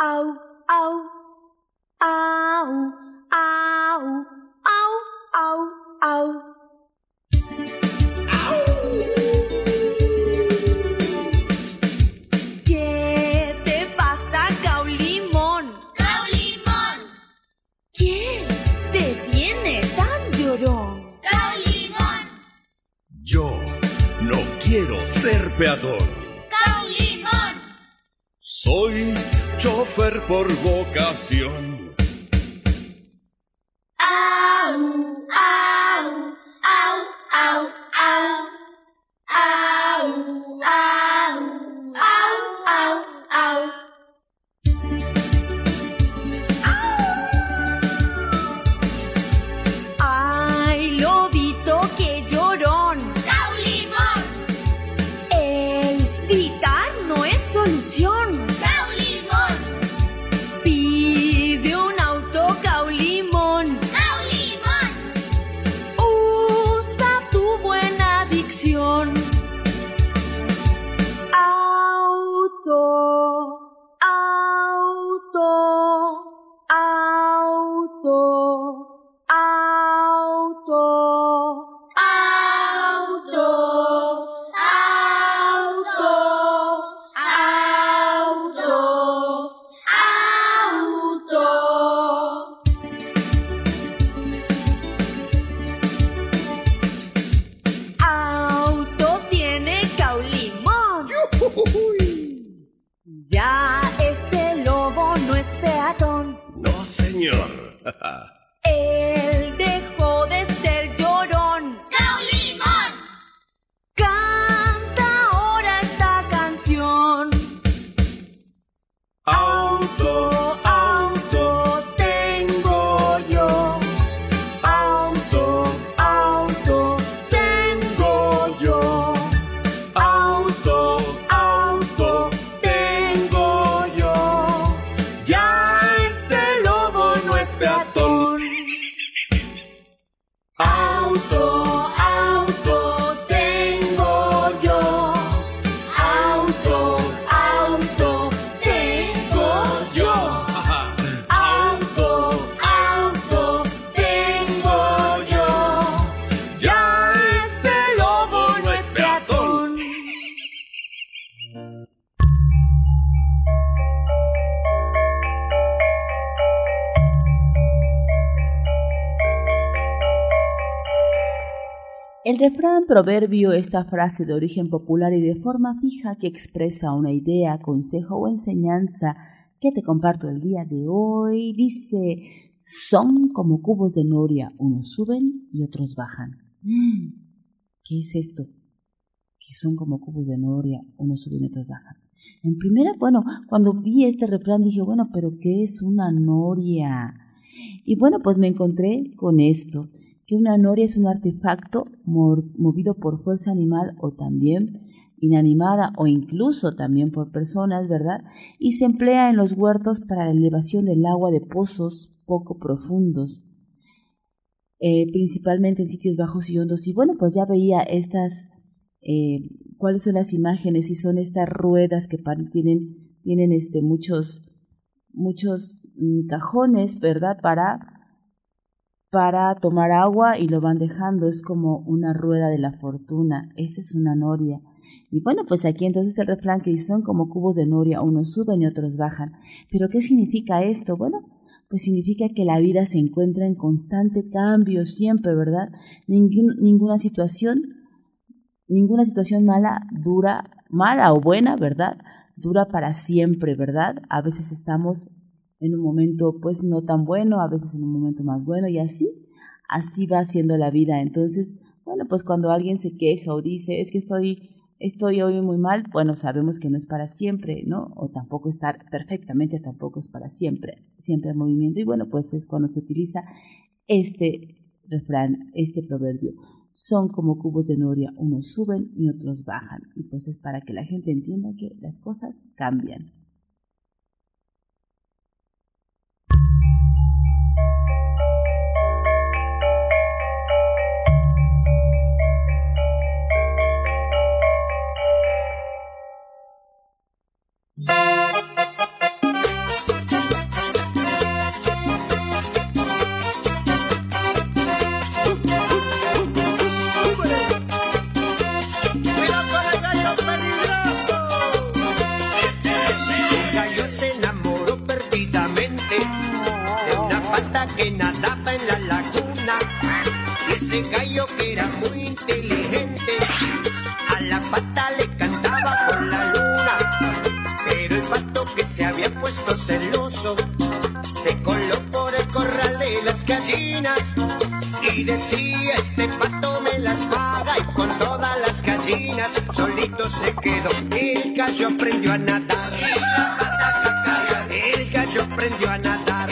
au, au, au, au, au, au, au. ¿Qué te pasa, Caulimón? Caulimón, ¿Quién te tiene tan llorón? Caulimón, Yo no quiero ser peatón. Caulimón, Soy chofer por vocación. au, au, au, au, au, au, au, au, au, au. Ay, lobito, qué llorón. Caulimón, El gritar no es solución. Caulimón, Pide un auto, Caulimón. Caulimón, Usa tu buena dicción. Auto, auto, auto, auto. auto, auto, auto, auto. Auto tiene Caulimón. Ya este lobo no es peatón. No, señor. Él dejó de ser llorón. Caulimón, Canta ahora esta canción. Auto, Auto tengo yo. Auto, auto tengo yo. Auto, auto tengo yo. Ya este lobo no es peatón. Auto, auto tengo yo. Auto, auto tengo yo. Auto, auto tengo yo. Ya este lobo no es peatón. El refrán proverbio, esta frase de origen popular y de forma fija que expresa una idea, consejo o enseñanza que te comparto el día de hoy, dice: son como cubos de noria, unos suben y otros bajan. ¿Qué es esto? Que son como cubos de noria, unos suben y otros bajan. En primera, cuando vi este refrán dije, pero ¿qué es una noria? Y pues me encontré con esto, que una noria es un artefacto movido por fuerza animal o también inanimada o incluso también por personas, ¿verdad? Y se emplea en los huertos para la elevación del agua de pozos poco profundos, principalmente en sitios bajos y hondos. Y pues ya veía estas, cuáles son las imágenes, y son estas ruedas que tienen muchos cajones, ¿verdad? Para tomar agua, y lo van dejando, es como una rueda de la fortuna. Esa es una noria. Y pues aquí entonces el refrán que dice: son como cubos de noria, unos suben y otros bajan. ¿Pero qué significa esto? Pues significa que la vida se encuentra en constante cambio siempre, ¿verdad? Ninguna situación mala o buena, ¿verdad? Dura para siempre, ¿verdad? A veces estamos en un momento no tan bueno, a veces en un momento más bueno, y así va siendo la vida. Entonces, cuando alguien se queja o dice: es que estoy hoy muy mal, sabemos que no es para siempre, ¿no? O tampoco estar perfectamente, tampoco es para siempre en movimiento. Y es cuando se utiliza este refrán, este proverbio: son como cubos de noria, unos suben y otros bajan. Y es para que la gente entienda que las cosas cambian. que nadaba en la laguna. Y ese gallo que era muy inteligente, a la pata le cantaba por la luna. Pero el pato que se había puesto celoso se coló por el corral de las gallinas y decía: este pato me las paga, y con todas las gallinas solito se quedó. El gallo aprendió a nadar, el gallo aprendió a nadar.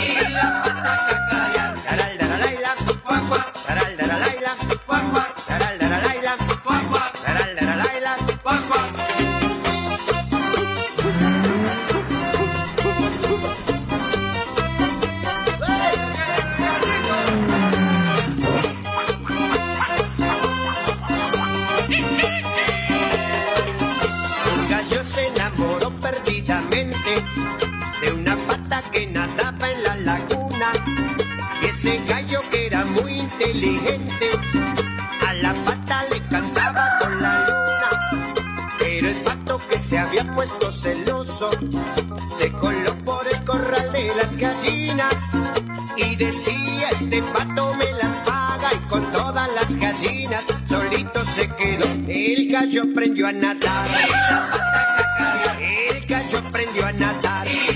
De una pata que nadaba en la laguna. Y ese gallo que era muy inteligente, a la pata le cantaba con la luna. Pero el pato que se había puesto celoso se coló por el corral de las gallinas y decía: este pato me las paga, y con todas las gallinas solito se quedó. El gallo aprendió a nadar, el gallo aprendió a nadar.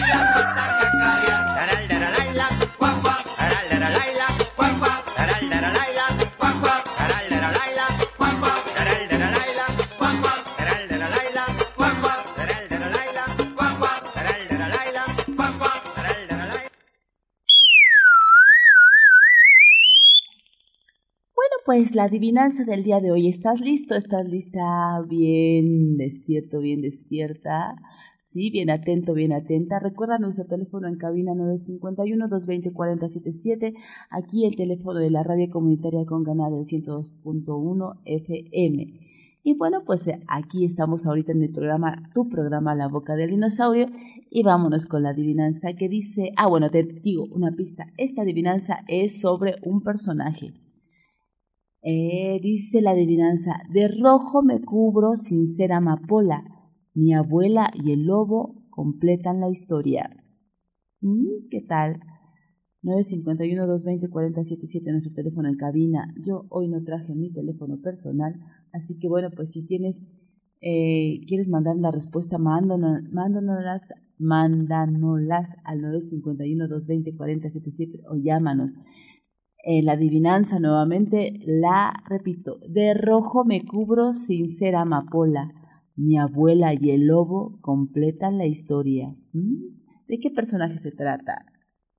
Pues la adivinanza del día de hoy. ¿Estás listo? ¿Estás lista? Bien despierto, bien despierta. Sí, bien atento, bien atenta. Recuerda nuestro teléfono en cabina 951-220-4077. Aquí el teléfono de la radio comunitaria Conganá del 102.1 FM. Y bueno, pues aquí estamos ahorita en el programa, tu programa La Boca del Dinosaurio. Y vámonos con la adivinanza que dice... bueno, te digo una pista. Esta adivinanza es sobre un personaje. Dice la adivinanza: de rojo me cubro sin ser amapola, mi abuela y el lobo completan la historia. ¿Qué tal? 951-220-4077, nuestro teléfono en cabina. Yo hoy no traje mi teléfono personal, así que bueno, pues si tienes, quieres mandar la respuesta, mándanoslas al 951-220-4077 o llámanos. La adivinanza nuevamente la repito: de rojo me cubro sin ser amapola, mi abuela y el lobo completan la historia. ¿De qué personaje se trata?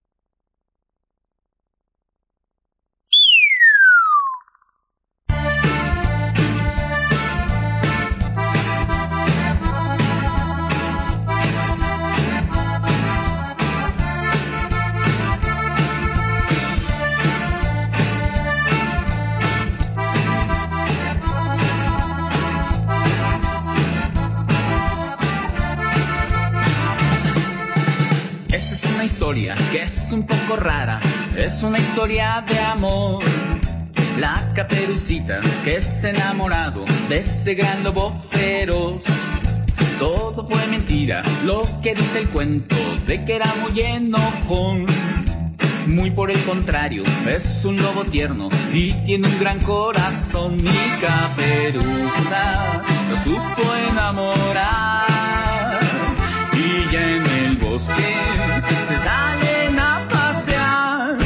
Historia que es un poco rara, es una historia de amor. La Caperucita que se enamorado de ese gran lobo feroz. Todo fue mentira, lo que dice el cuento de que era muy enojón. Muy por el contrario, es un lobo tierno y tiene un gran corazón. Mi Caperuza lo supo enamorar y ya en el bosque se salen a pasear.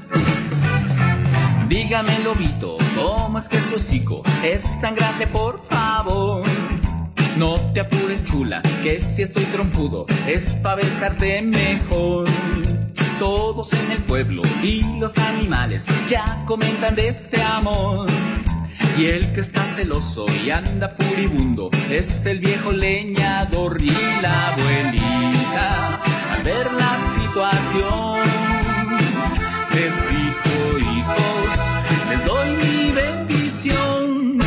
Dígame, lobito, ¿cómo es que su hocico es tan grande, por favor? No te apures, chula, que si estoy trompudo es pa' besarte mejor. Todos en el pueblo y los animales ya comentan de este amor. Y el que está celoso y anda furibundo es el viejo leñador. Y la abuelita, al ver la situación, les dijo: hijos, les doy mi bendición.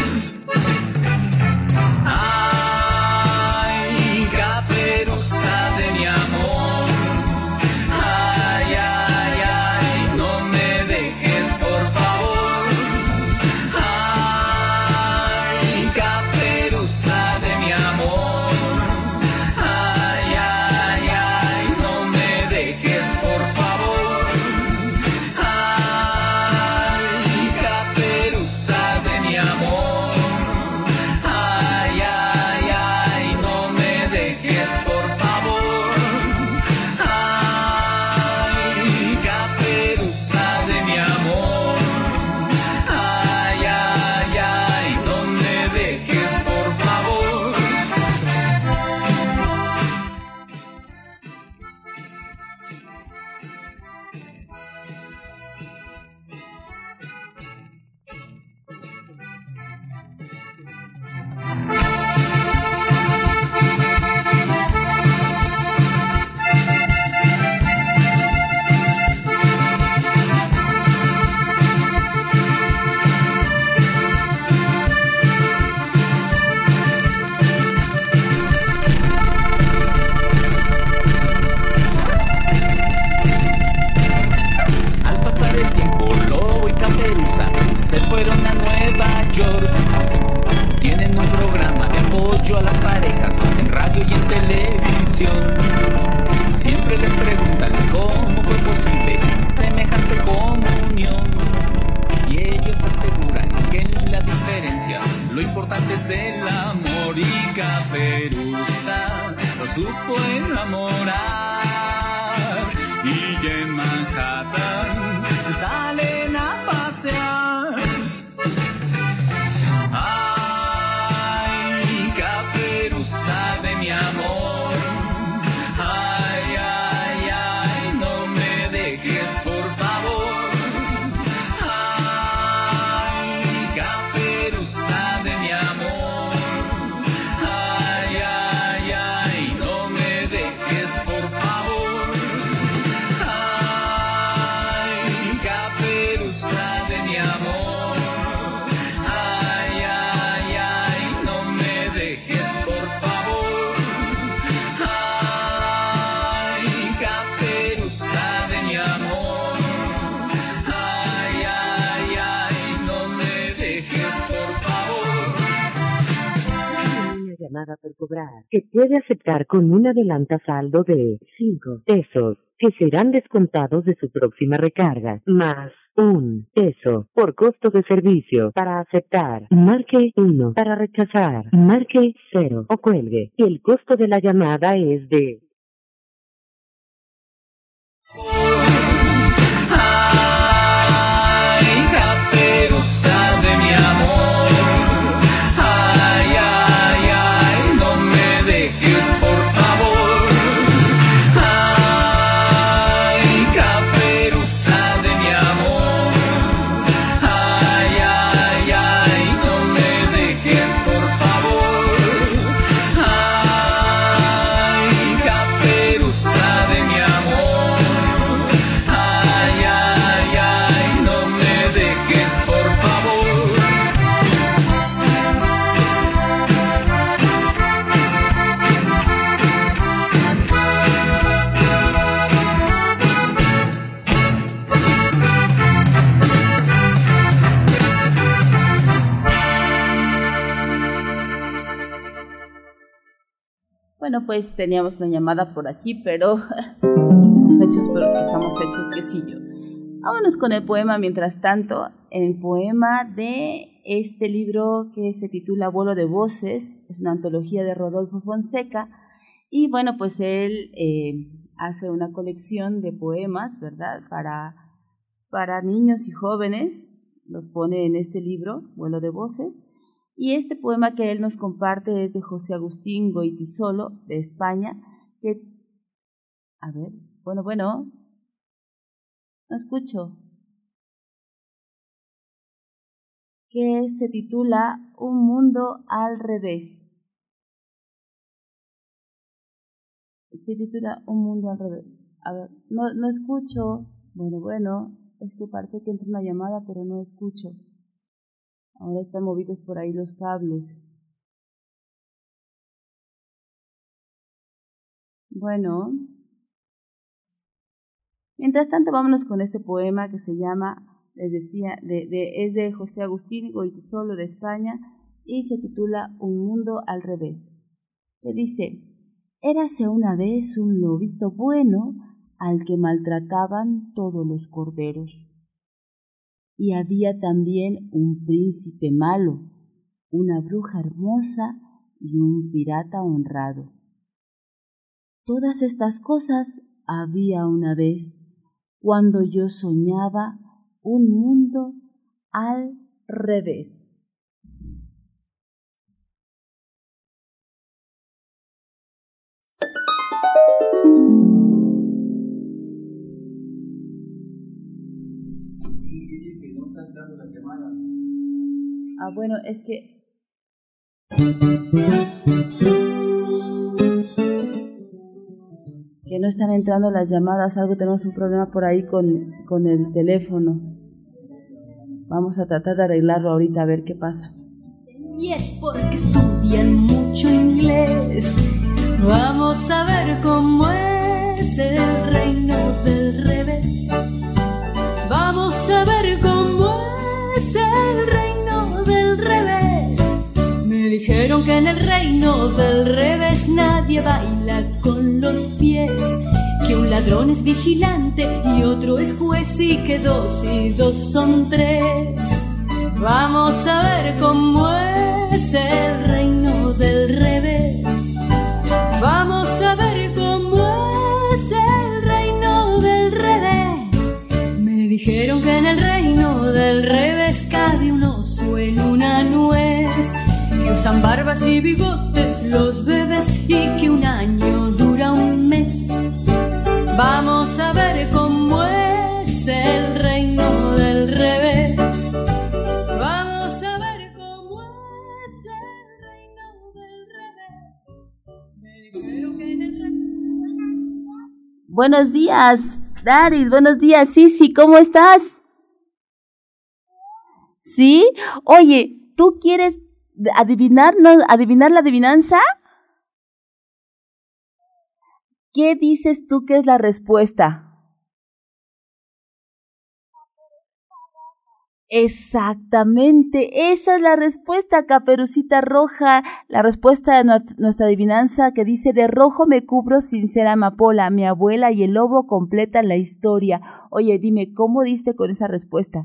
Ay, Caperuza de mi amor, ay, ay, ay, no me dejes, por favor. Ay, Caperuza de mi amor, ay, ay, ay, no me supo enamorar. Y en Manhattan se salen a pasear. Ay, caperuza de mi amor. Ay, ay, ay, no me dejes, por favor. Ay, caperuza de mi amor. Ay, ay, ay, no me dejes, por favor. Ay, caperuza de mi amor. Ay, ay, ay, no me dejes, por favor. Ay, caperuza de mi amor. Ay, ay, ay, no me dejes, por favor. Una llamada por cobrar que puede aceptar con un adelantasaldo de 5 pesos que serán descontados de su próxima recarga, más 1 peso por costo de servicio. Para aceptar, marque 1. Para rechazar, marque 0 o cuelgue. Y el costo de la llamada es de... Ay, caperuza de mi amor. Ay, ay, ay, no me dejes, por favor. Ay, caperuza de mi amor. Ay, ay, ay, no me dejes, por favor. Ay, caperuza de mi amor. Ay, ay, ay, no me dejes, por favor. Bueno, pues teníamos una llamada por aquí, pero estamos hechos quesillo. Vámonos con el poema mientras tanto, el poema de este libro que se titula Vuelo de Voces, es una antología de Rodolfo Fonseca, y bueno, pues él hace una colección de poemas, ¿verdad?, para niños y jóvenes, los pone en este libro, Vuelo de Voces. Y este poema que él nos comparte es de José Agustín Goytisolo, de España, que... A ver, bueno, no escucho. Que se titula Un mundo al revés. Se titula Un mundo al revés. A ver, no escucho. Bueno, es que parece que entra una llamada, pero no escucho. Ahora están movidos por ahí los cables. Bueno. Mientras tanto, vámonos con este poema que se llama, les decía, es de José Agustín Goytisolo, de España, y se titula Un mundo al revés. Que dice: Érase una vez un lobito bueno al que maltrataban todos los corderos. Y había también un príncipe malo, una bruja hermosa y un pirata honrado. Todas estas cosas había una vez, cuando yo soñaba un mundo al revés. Bueno, es que... no están entrando las llamadas, tenemos un problema por ahí con el teléfono. Vamos a tratar de arreglarlo ahorita, a ver qué pasa. Y es porque estudian mucho inglés. Vamos a ver cómo es el reino del revés. Vamos a ver cómo es el reino del revés. Me dijeron que en el reino del revés nadie baila con los pies, que un ladrón es vigilante y otro es juez y que 2 y 2 son 3. Vamos a ver cómo es el reino del revés. Vamos a dijeron que en el reino del revés cabe un oso en una nuez, que usan barbas y bigotes los bebés y que un año dura un mes. Vamos a ver cómo es el reino del revés. Vamos a ver cómo es el reino del revés. Me dijeron que en el reino... Buenos días, Daris. Buenos días, Sisi. ¿Cómo estás? ¿Sí? Oye, ¿tú quieres adivinar la adivinanza? ¿Qué dices tú que es la respuesta? Exactamente, esa es la respuesta, Caperucita Roja. La respuesta de nuestra adivinanza que dice: de rojo me cubro sin ser amapola, mi abuela y el lobo completan la historia. Oye, dime, ¿cómo diste con esa respuesta?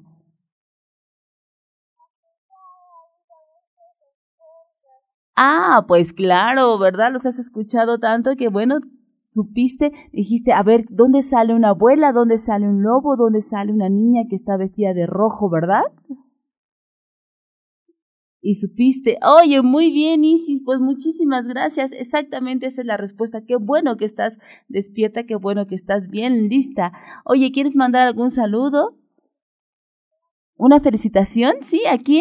Ah, pues claro, ¿verdad? Los has escuchado tanto que, bueno, supiste, dijiste, a ver, ¿dónde sale una abuela? ¿Dónde sale un lobo? ¿Dónde sale una niña que está vestida de rojo, verdad? Y supiste. Oye, muy bien, Isis, pues muchísimas gracias. Exactamente esa es la respuesta. Qué bueno que estás despierta, qué bueno que estás bien lista. Oye, ¿quieres mandar algún saludo? ¿Una felicitación? ¿Sí? ¿A quién?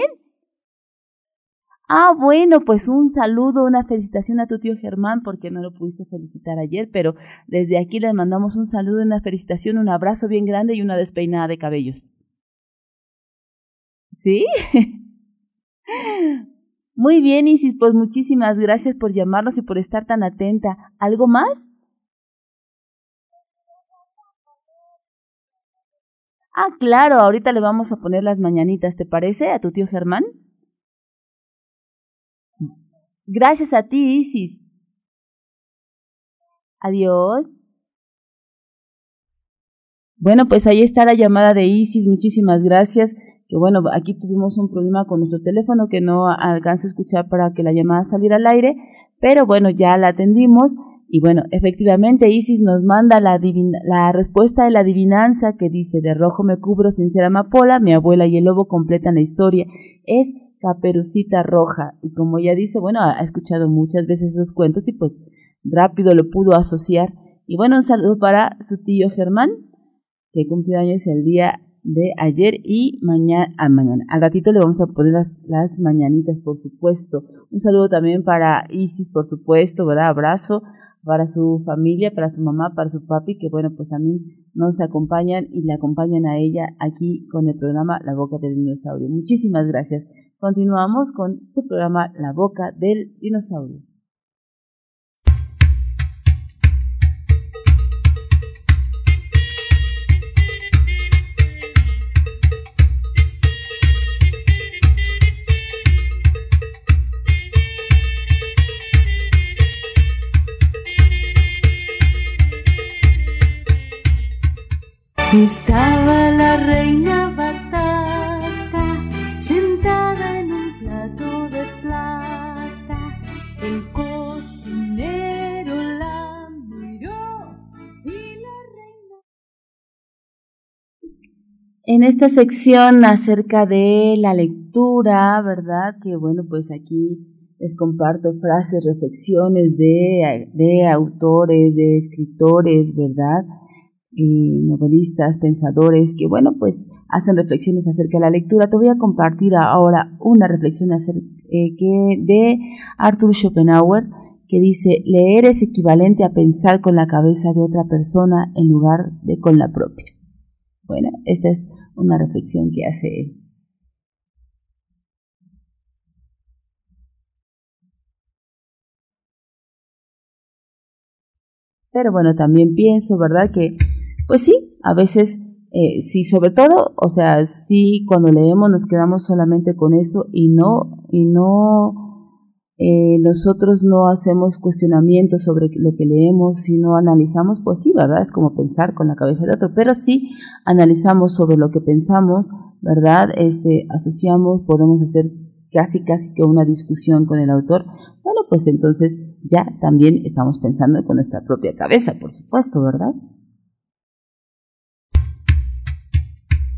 Ah, bueno, pues un saludo, una felicitación a tu tío Germán, porque no lo pudiste felicitar ayer, pero desde aquí les mandamos un saludo, una felicitación, un abrazo bien grande y una despeinada de cabellos. ¿Sí? Muy bien, Isis, pues muchísimas gracias por llamarnos y por estar tan atenta. ¿Algo más? Ah, claro, ahorita le vamos a poner las mañanitas, ¿te parece? A tu tío Germán. Gracias a ti, Isis. Adiós. Bueno, pues ahí está la llamada de Isis, muchísimas gracias. Que bueno, aquí tuvimos un problema con nuestro teléfono que no alcanza a escuchar para que la llamada saliera al aire, pero bueno, ya la atendimos. Y bueno, efectivamente Isis nos manda la respuesta de la adivinanza que dice: de rojo me cubro sin ser amapola, mi abuela y el lobo completan la historia. Es Caperucita Roja, y como ella dice, bueno, ha escuchado muchas veces esos cuentos y pues rápido lo pudo asociar. Y bueno, un saludo para su tío Germán, que cumplió años el día de ayer y mañana. Al ratito le vamos a poner las mañanitas, por supuesto. Un saludo también para Isis, por supuesto, ¿verdad? Abrazo para su familia, para su mamá, para su papi, que bueno, pues también nos acompañan y le acompañan a ella aquí con el programa La Boca del Dinosaurio. Muchísimas gracias. Continuamos con tu programa La Boca del Dinosaurio. Estaba la reina Batata sentada en un plato de plata. El cocinero la miró y la reina... En esta sección acerca de la lectura, ¿verdad? Que bueno, pues aquí les comparto frases, reflexiones de autores, de escritores, ¿verdad? Novelistas, pensadores que, bueno, pues hacen reflexiones acerca de la lectura. Te voy a compartir ahora una reflexión de Arthur Schopenhauer, que dice: leer es equivalente a pensar con la cabeza de otra persona en lugar de con la propia. Bueno, esta es una reflexión que hace él. Pero bueno, también pienso, ¿verdad?, que pues sí, a veces, sí, sobre todo, o sea, sí, cuando leemos nos quedamos solamente con eso y nosotros no hacemos cuestionamientos sobre lo que leemos, si no analizamos, pues sí, ¿verdad? Es como pensar con la cabeza de otro, pero sí analizamos sobre lo que pensamos, ¿verdad? Asociamos, podemos hacer casi que una discusión con el autor. Bueno, pues entonces ya también estamos pensando con nuestra propia cabeza, por supuesto, ¿verdad?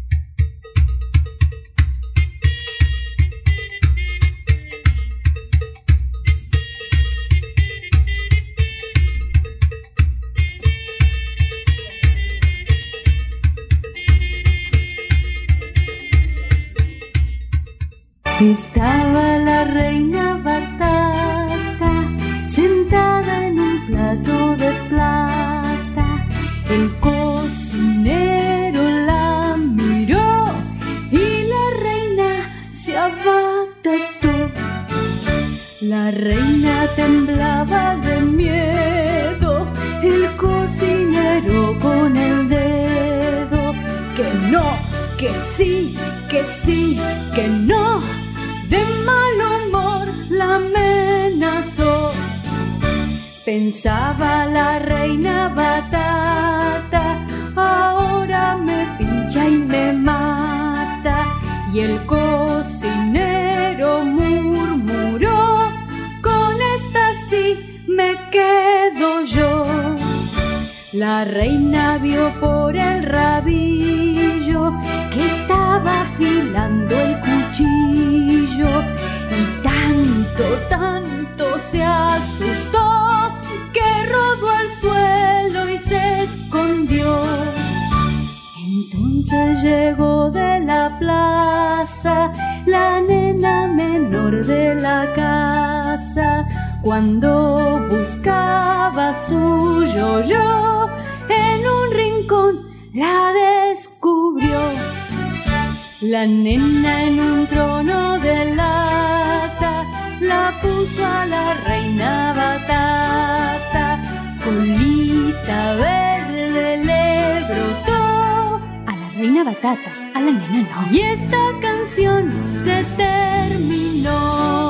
Estaba la reina Batata sentada en un plato de plata. El cocinero la miró y la reina se abatató. La reina temblaba de miedo, el cocinero con el dedo. Que no, que sí, que sí, que no. De mal humor la amenazó. Pensaba la reina Batata, ahora me pincha y me mata. Y el cocinero murmuró, con esta sí me quedo yo. La reina vio por el rabillo que estaba afilando el cuchillo y tanto se asustó que rodó al suelo y se escondió. Entonces llegó de la plaza la nena menor de la casa. Cuando buscaba su yo-yo en un rincón la descubrió. La nena en un trono de lata la puso a la reina Batata. Colita verde le brotó a la reina Batata, a la nena no. Y esta canción se terminó.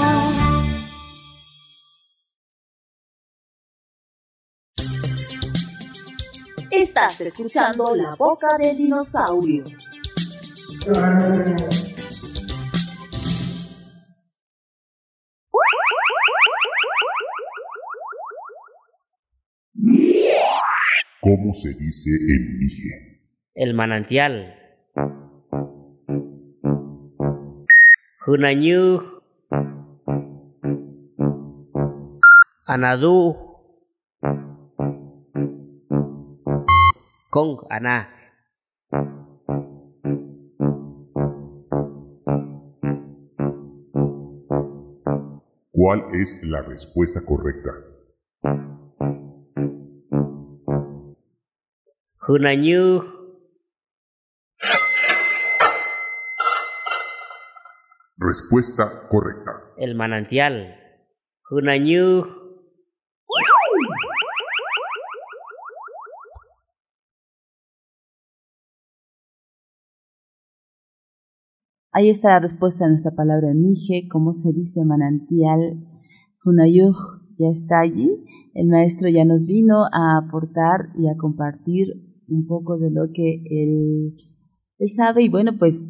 Estás escuchando La Boca del Dinosaurio. ¿Cómo se dice en Mije? El manantial. Junañu. Anadu. Kong Ana. ¿Cuál es la respuesta correcta? Junañu. Respuesta correcta. El manantial. Junañu. Ahí está la respuesta a nuestra palabra Mije. ¿Cómo se dice manantial? Junayuj ya está allí. El maestro ya nos vino a aportar y a compartir un poco de lo que él sabe. Y bueno, pues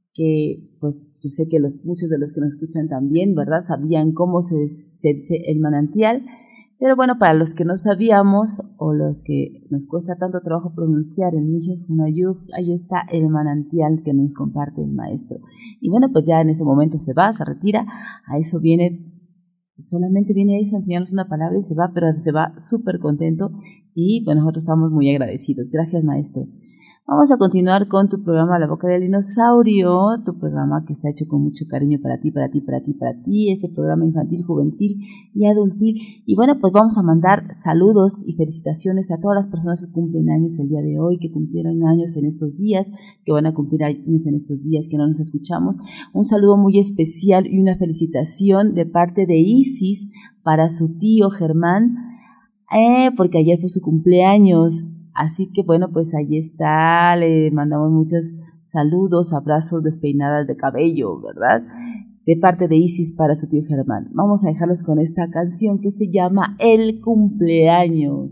yo sé que muchos de los que nos escuchan también, ¿verdad? Sabían cómo se dice el manantial. Pero bueno, para los que no sabíamos o los que nos cuesta tanto trabajo pronunciar el Mije Junayuj, ahí está el manantial que nos comparte el maestro. Y bueno, pues ya en este momento se va, se retira. A eso solamente viene eso a enseñarnos una palabra y se va, pero se va súper contento. Y pues nosotros estamos muy agradecidos. Gracias, maestro. Vamos a continuar con tu programa La Boca del Dinosaurio, tu programa que está hecho con mucho cariño para ti, este programa infantil, juvenil y adultil. Y bueno, pues vamos a mandar saludos y felicitaciones a todas las personas que cumplen años el día de hoy, que cumplieron años en estos días, que van a cumplir años en estos días, que no nos escuchamos. Un saludo muy especial y una felicitación de parte de Isis para su tío Germán, porque ayer fue su cumpleaños. Así que bueno, pues ahí está, le mandamos muchos saludos, abrazos, despeinadas de cabello, ¿verdad? De parte de Isis para su tío Germán. Vamos a dejarlos con esta canción que se llama El Cumpleaños.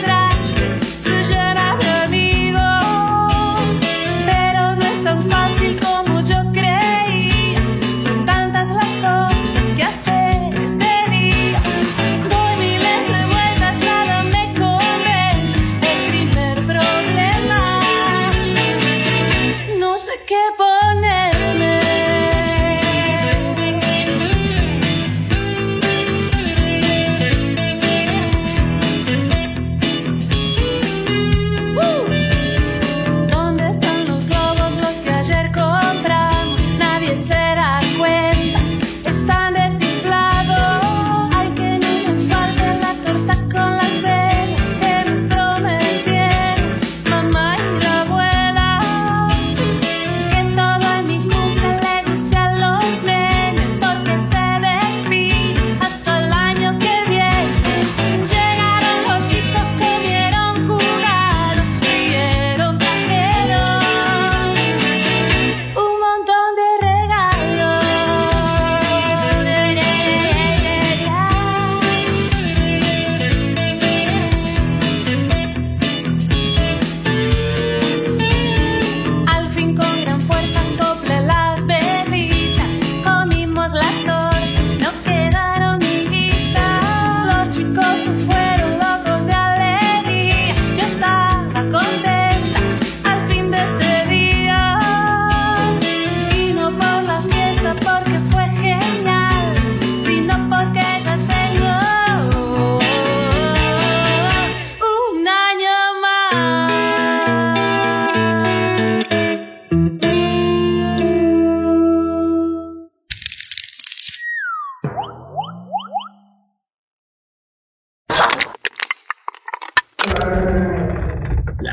Fácil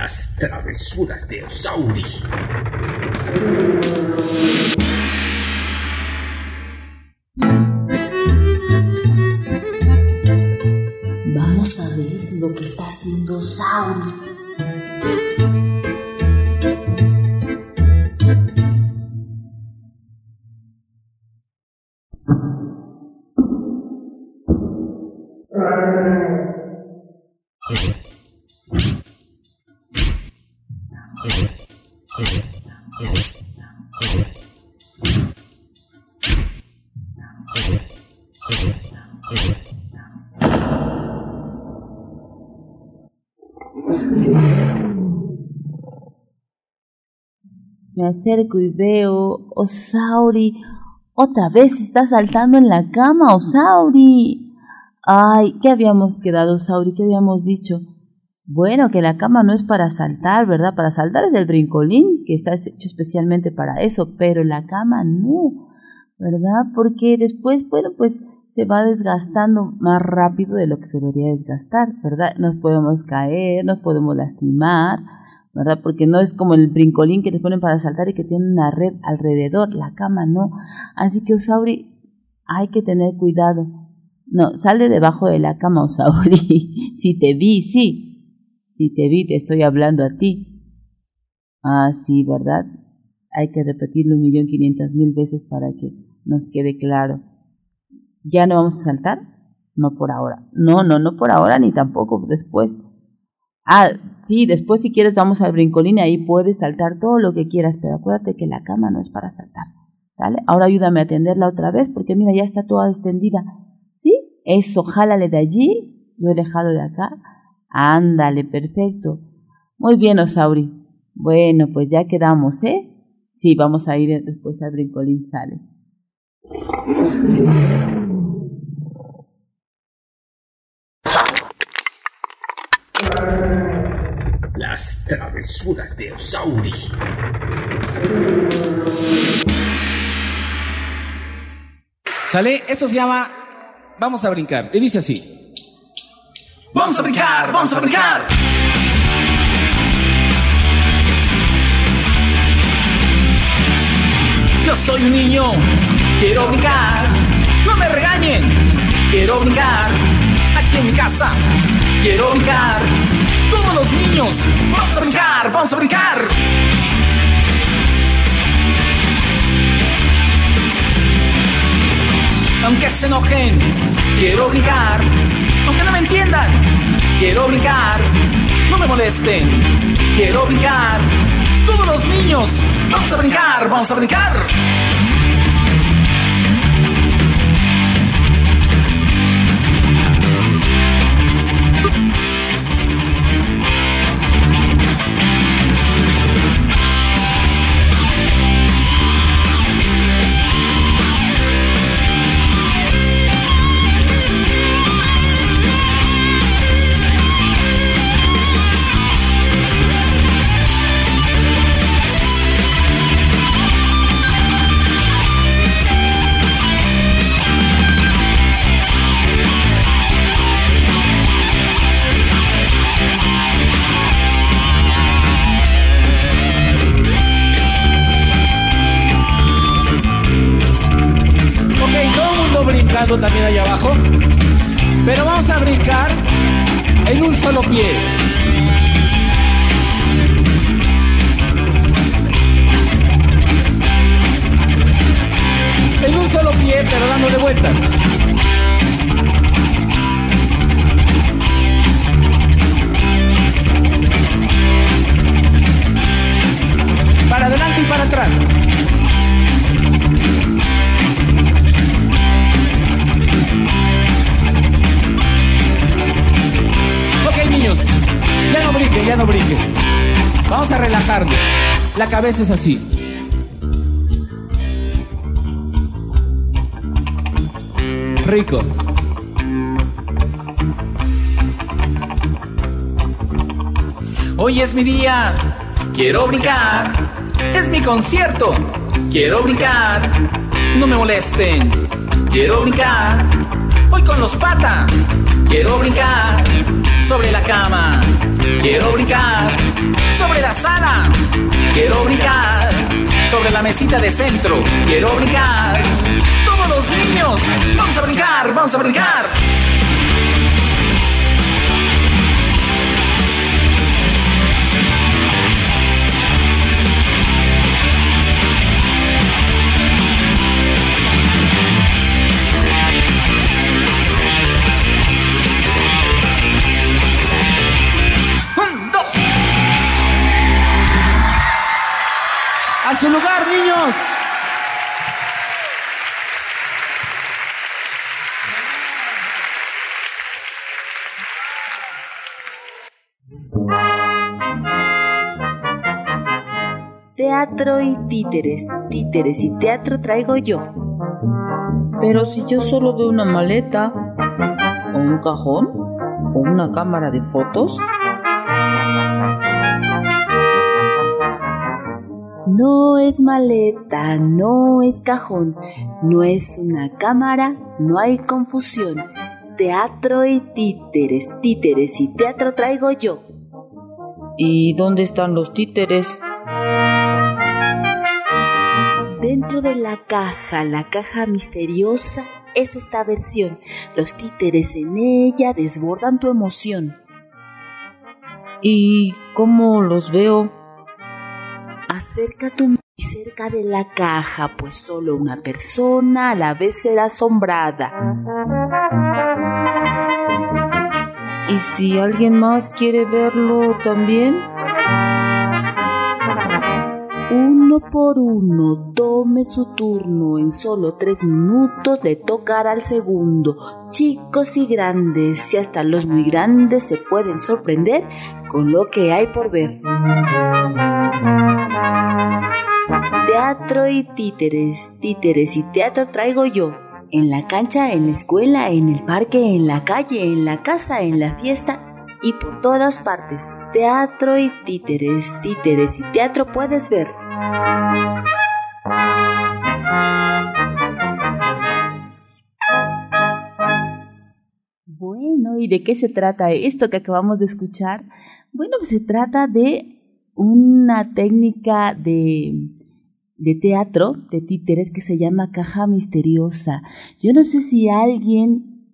Las travesuras de Osauri. Vamos a ver lo que está haciendo Osauri. Me acerco y veo, Osauri, otra vez está saltando en la cama, Osauri. Ay, ¿qué habíamos quedado, Osauri? ¿Qué habíamos dicho? Bueno, que la cama no es para saltar, ¿verdad? Para saltar es el brincolín, que está hecho especialmente para eso, pero la cama no, ¿verdad? Porque después, bueno, pues se va desgastando más rápido de lo que se debería desgastar, ¿verdad? Nos podemos caer, nos podemos lastimar, ¿verdad? Porque no es como el brincolín que te ponen para saltar y que tiene una red alrededor, la cama no. Así que, Osauri, hay que tener cuidado. No, sal de debajo de la cama, Osauri. Si te vi, sí. Si te vi, te estoy hablando a ti. Ah, sí, ¿verdad? Hay que repetirlo 1.500.000 veces para que nos quede claro. ¿Ya no vamos a saltar? No por ahora. No por ahora ni tampoco después. Ah, sí, después si quieres vamos al brincolín y ahí puedes saltar todo lo que quieras, pero acuérdate que la cama no es para saltar, ¿sale? Ahora ayúdame a tenderla otra vez porque mira, ya está toda extendida, ¿sí? Eso, jálale de allí, yo le jalo de acá, ándale, perfecto. Muy bien, Osauri. Bueno, pues ya quedamos, ¿eh? Sí, vamos a ir después al brincolín, sale. Las travesuras de Osauri. ¿Sale? Esto se llama Vamos a brincar. Y dice así: ¡vamos a brincar! ¡Vamos a brincar! Yo soy un niño, quiero brincar. No me regañen, quiero brincar. Aquí en mi casa, quiero brincar. Todos los niños, vamos a brincar, vamos a brincar. Aunque se enojen, quiero brincar. Aunque no me entiendan, quiero brincar. No me molesten, quiero brincar. Todos los niños, vamos a brincar, vamos a brincar. También allá abajo, pero vamos a brincar en un solo pie. En un solo pie, pero dándole vueltas. Para adelante y para atrás. Niños, ya no brinquen. Vamos a relajarnos. La cabeza es así. Rico. Hoy es mi día, quiero brincar. Es mi concierto, quiero brincar. No me molesten, quiero brincar. Hoy con los patas, quiero brincar. Sobre la cama, quiero brincar sobre la sala, quiero brincar sobre la mesita de centro, quiero brincar. Todos los niños, vamos a brincar, vamos a brincar. ¡A su lugar, niños! Teatro y títeres, títeres y teatro traigo yo. Pero si yo solo veo una maleta, o un cajón, o una cámara de fotos. No es maleta, no es cajón, no es una cámara, no hay confusión. Teatro y títeres, títeres y teatro traigo yo. ¿Y dónde están los títeres? Dentro de la caja misteriosa es esta versión. Los títeres en ella desbordan tu emoción. ¿Y cómo los veo? Acércate muy cerca de la caja, pues solo una persona a la vez será asombrada. ¿Y si alguien más quiere verlo también? Uno por uno, tome su turno. En solo 3 minutos le tocará al segundo. Chicos y grandes, y hasta los muy grandes se pueden sorprender con lo que hay por ver. Teatro y títeres, títeres y teatro traigo yo. En la cancha, en la escuela, en el parque, en la calle, en la casa, en la fiesta y por todas partes. Teatro y títeres, títeres y teatro puedes ver. Bueno, ¿y de qué se trata esto que acabamos de escuchar? Bueno, pues se trata de una técnica de teatro, de títeres, que se llama caja misteriosa. Yo no sé si alguien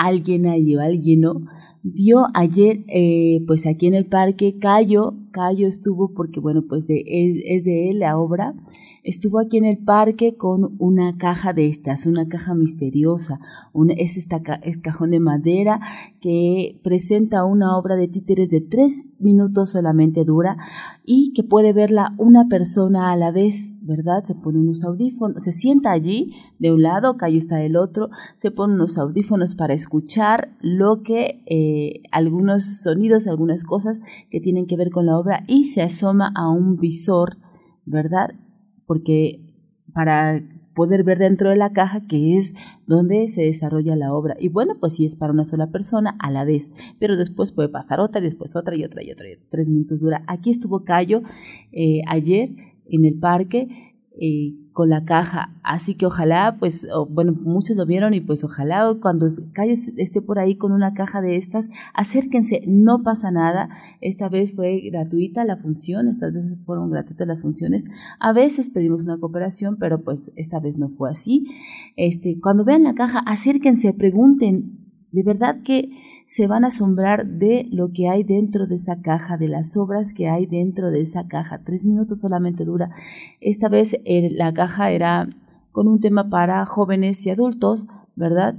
ahí o alguien no, vio ayer, pues aquí en el parque, Cayo estuvo, porque bueno, pues es de él la obra. Estuvo aquí en el parque con una caja de estas, una caja misteriosa. Es cajón de madera que presenta una obra de títeres de 3 minutos solamente dura y que puede verla una persona a la vez, ¿verdad? Se pone unos audífonos, se sienta allí de un lado, Cayo está del otro, se pone unos audífonos para escuchar lo que, algunos sonidos, algunas cosas que tienen que ver con la obra y se asoma a un visor, ¿verdad? Porque para poder ver dentro de la caja, que es donde se desarrolla la obra. Y bueno, pues sí es para una sola persona a la vez, pero después puede pasar otra, y después otra y otra y otra. 3 minutos dura. Aquí estuvo Cayo ayer en el parque con la caja, así que ojalá, pues, bueno, muchos lo vieron y pues ojalá cuando Cayo esté por ahí con una caja de estas, acérquense, no pasa nada. Esta vez fue gratuita la función, estas veces fueron gratuitas las funciones, a veces pedimos una cooperación, pero pues esta vez no fue así. Cuando vean la caja, acérquense, pregunten, de verdad que se van a asombrar de lo que hay dentro de esa caja, de las obras que hay dentro de esa caja. 3 minutos solamente dura. Esta vez la caja era con un tema para jóvenes y adultos, ¿verdad?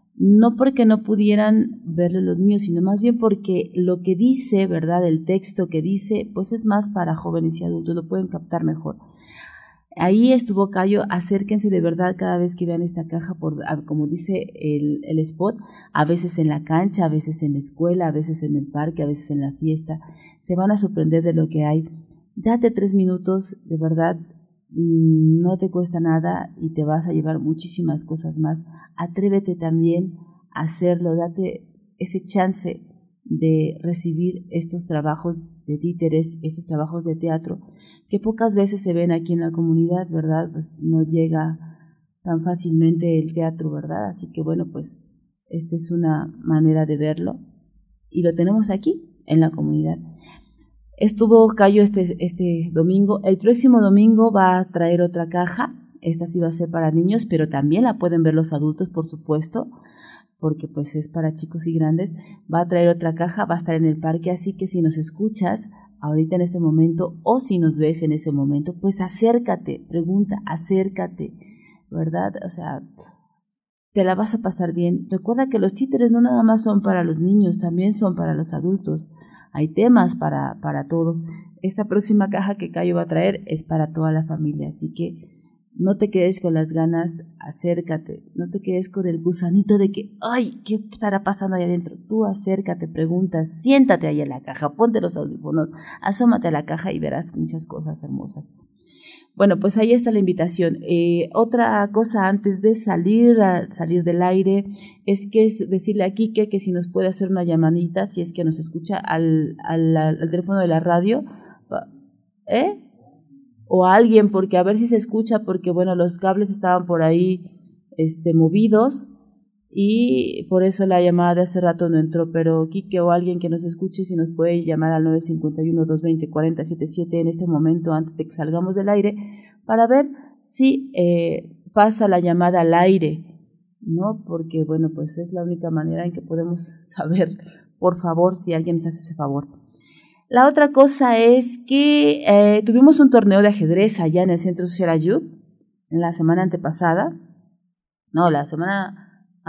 No porque no pudieran verlo los niños, sino más bien porque lo que dice, ¿verdad? El texto que dice, pues es más para jóvenes y adultos, lo pueden captar mejor. Ahí estuvo Cayo, acérquense de verdad cada vez que vean esta caja, como dice el spot, a veces en la cancha, a veces en la escuela, a veces en el parque, a veces en la fiesta, se van a sorprender de lo que hay. Date 3 minutos, de verdad, no te cuesta nada y te vas a llevar muchísimas cosas más. Atrévete también a hacerlo, date ese chance de recibir estos trabajos de títeres, estos trabajos de teatro, que pocas veces se ven aquí en la comunidad, ¿verdad? Pues no llega tan fácilmente el teatro, ¿verdad? Así que bueno, pues esta es una manera de verlo y lo tenemos aquí en la comunidad. Estuvo Cayo este domingo. El próximo domingo va a traer otra caja. Esta sí va a ser para niños, pero también la pueden ver los adultos, por supuesto, porque pues es para chicos y grandes. Va a traer otra caja, va a estar en el parque, así que si nos escuchas ahorita en este momento o si nos ves en ese momento, pues acércate, pregunta, acércate, ¿verdad? O sea, te la vas a pasar bien. Recuerda que los títeres no nada más son para los niños, también son para los adultos. Hay temas para todos. Esta próxima caja que Cayo va a traer es para toda la familia, así que no te quedes con las ganas, acércate, no te quedes con el gusanito de que, ay, ¿qué estará pasando ahí adentro? Tú acércate, pregunta, siéntate ahí en la caja, ponte los audífonos, asómate a la caja y verás muchas cosas hermosas. Bueno, pues ahí está la invitación. Otra cosa antes de salir del aire es decirle a Quique que si nos puede hacer una llamadita, si es que nos escucha al teléfono de la radio, o a alguien, porque a ver si se escucha, porque bueno, los cables estaban por ahí movidos y por eso la llamada de hace rato no entró, pero Quique o alguien que nos escuche, si nos puede llamar al 951-220-4077 en este momento antes de que salgamos del aire, para ver si pasa la llamada al aire, ¿no? Porque bueno, pues es la única manera en que podemos saber, por favor, si alguien nos hace ese favor. La otra cosa es que tuvimos un torneo de ajedrez allá en el Centro Social Ayub, en la semana antepasada, no, la semana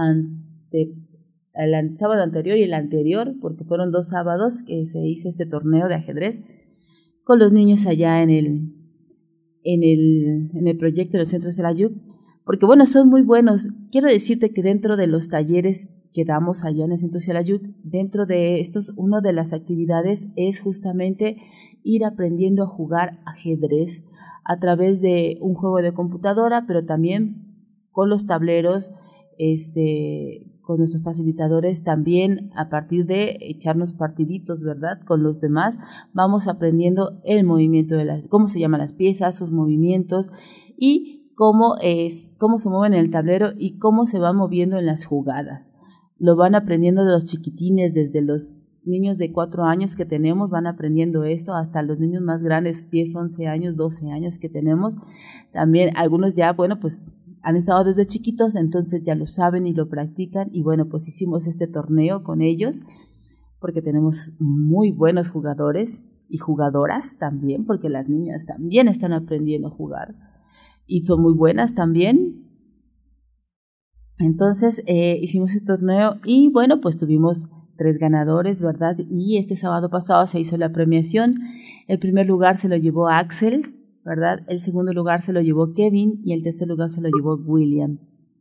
el sábado anterior y el anterior, porque fueron 2 sábados que se hizo este torneo de ajedrez con los niños allá en el proyecto del Centro Social Ayub, porque bueno, son muy buenos. Quiero decirte que dentro de los talleres que damos allá en el Centro Social Ayud, dentro de estos, una de las actividades es justamente ir aprendiendo a jugar ajedrez a través de un juego de computadora, pero también con los tableros, con nuestros facilitadores, también a partir de echarnos partiditos, ¿verdad? Con los demás, vamos aprendiendo el movimiento cómo se llaman las piezas, sus movimientos y cómo se mueven en el tablero y cómo se va moviendo en las jugadas. Lo van aprendiendo de los chiquitines, desde los niños de 4 años que tenemos, van aprendiendo esto, hasta los niños más grandes, 10, 11 años, 12 años que tenemos. También algunos ya, bueno, pues han estado desde chiquitos, entonces ya lo saben y lo practican. Y bueno, pues hicimos este torneo con ellos, porque tenemos muy buenos jugadores y jugadoras también, porque las niñas también están aprendiendo a jugar y son muy buenas también. Entonces hicimos el torneo y bueno, pues tuvimos 3 ganadores, ¿verdad? Y este sábado pasado se hizo la premiación. El primer lugar se lo llevó Axel, ¿verdad? El segundo lugar se lo llevó Kevin y el tercer lugar se lo llevó William.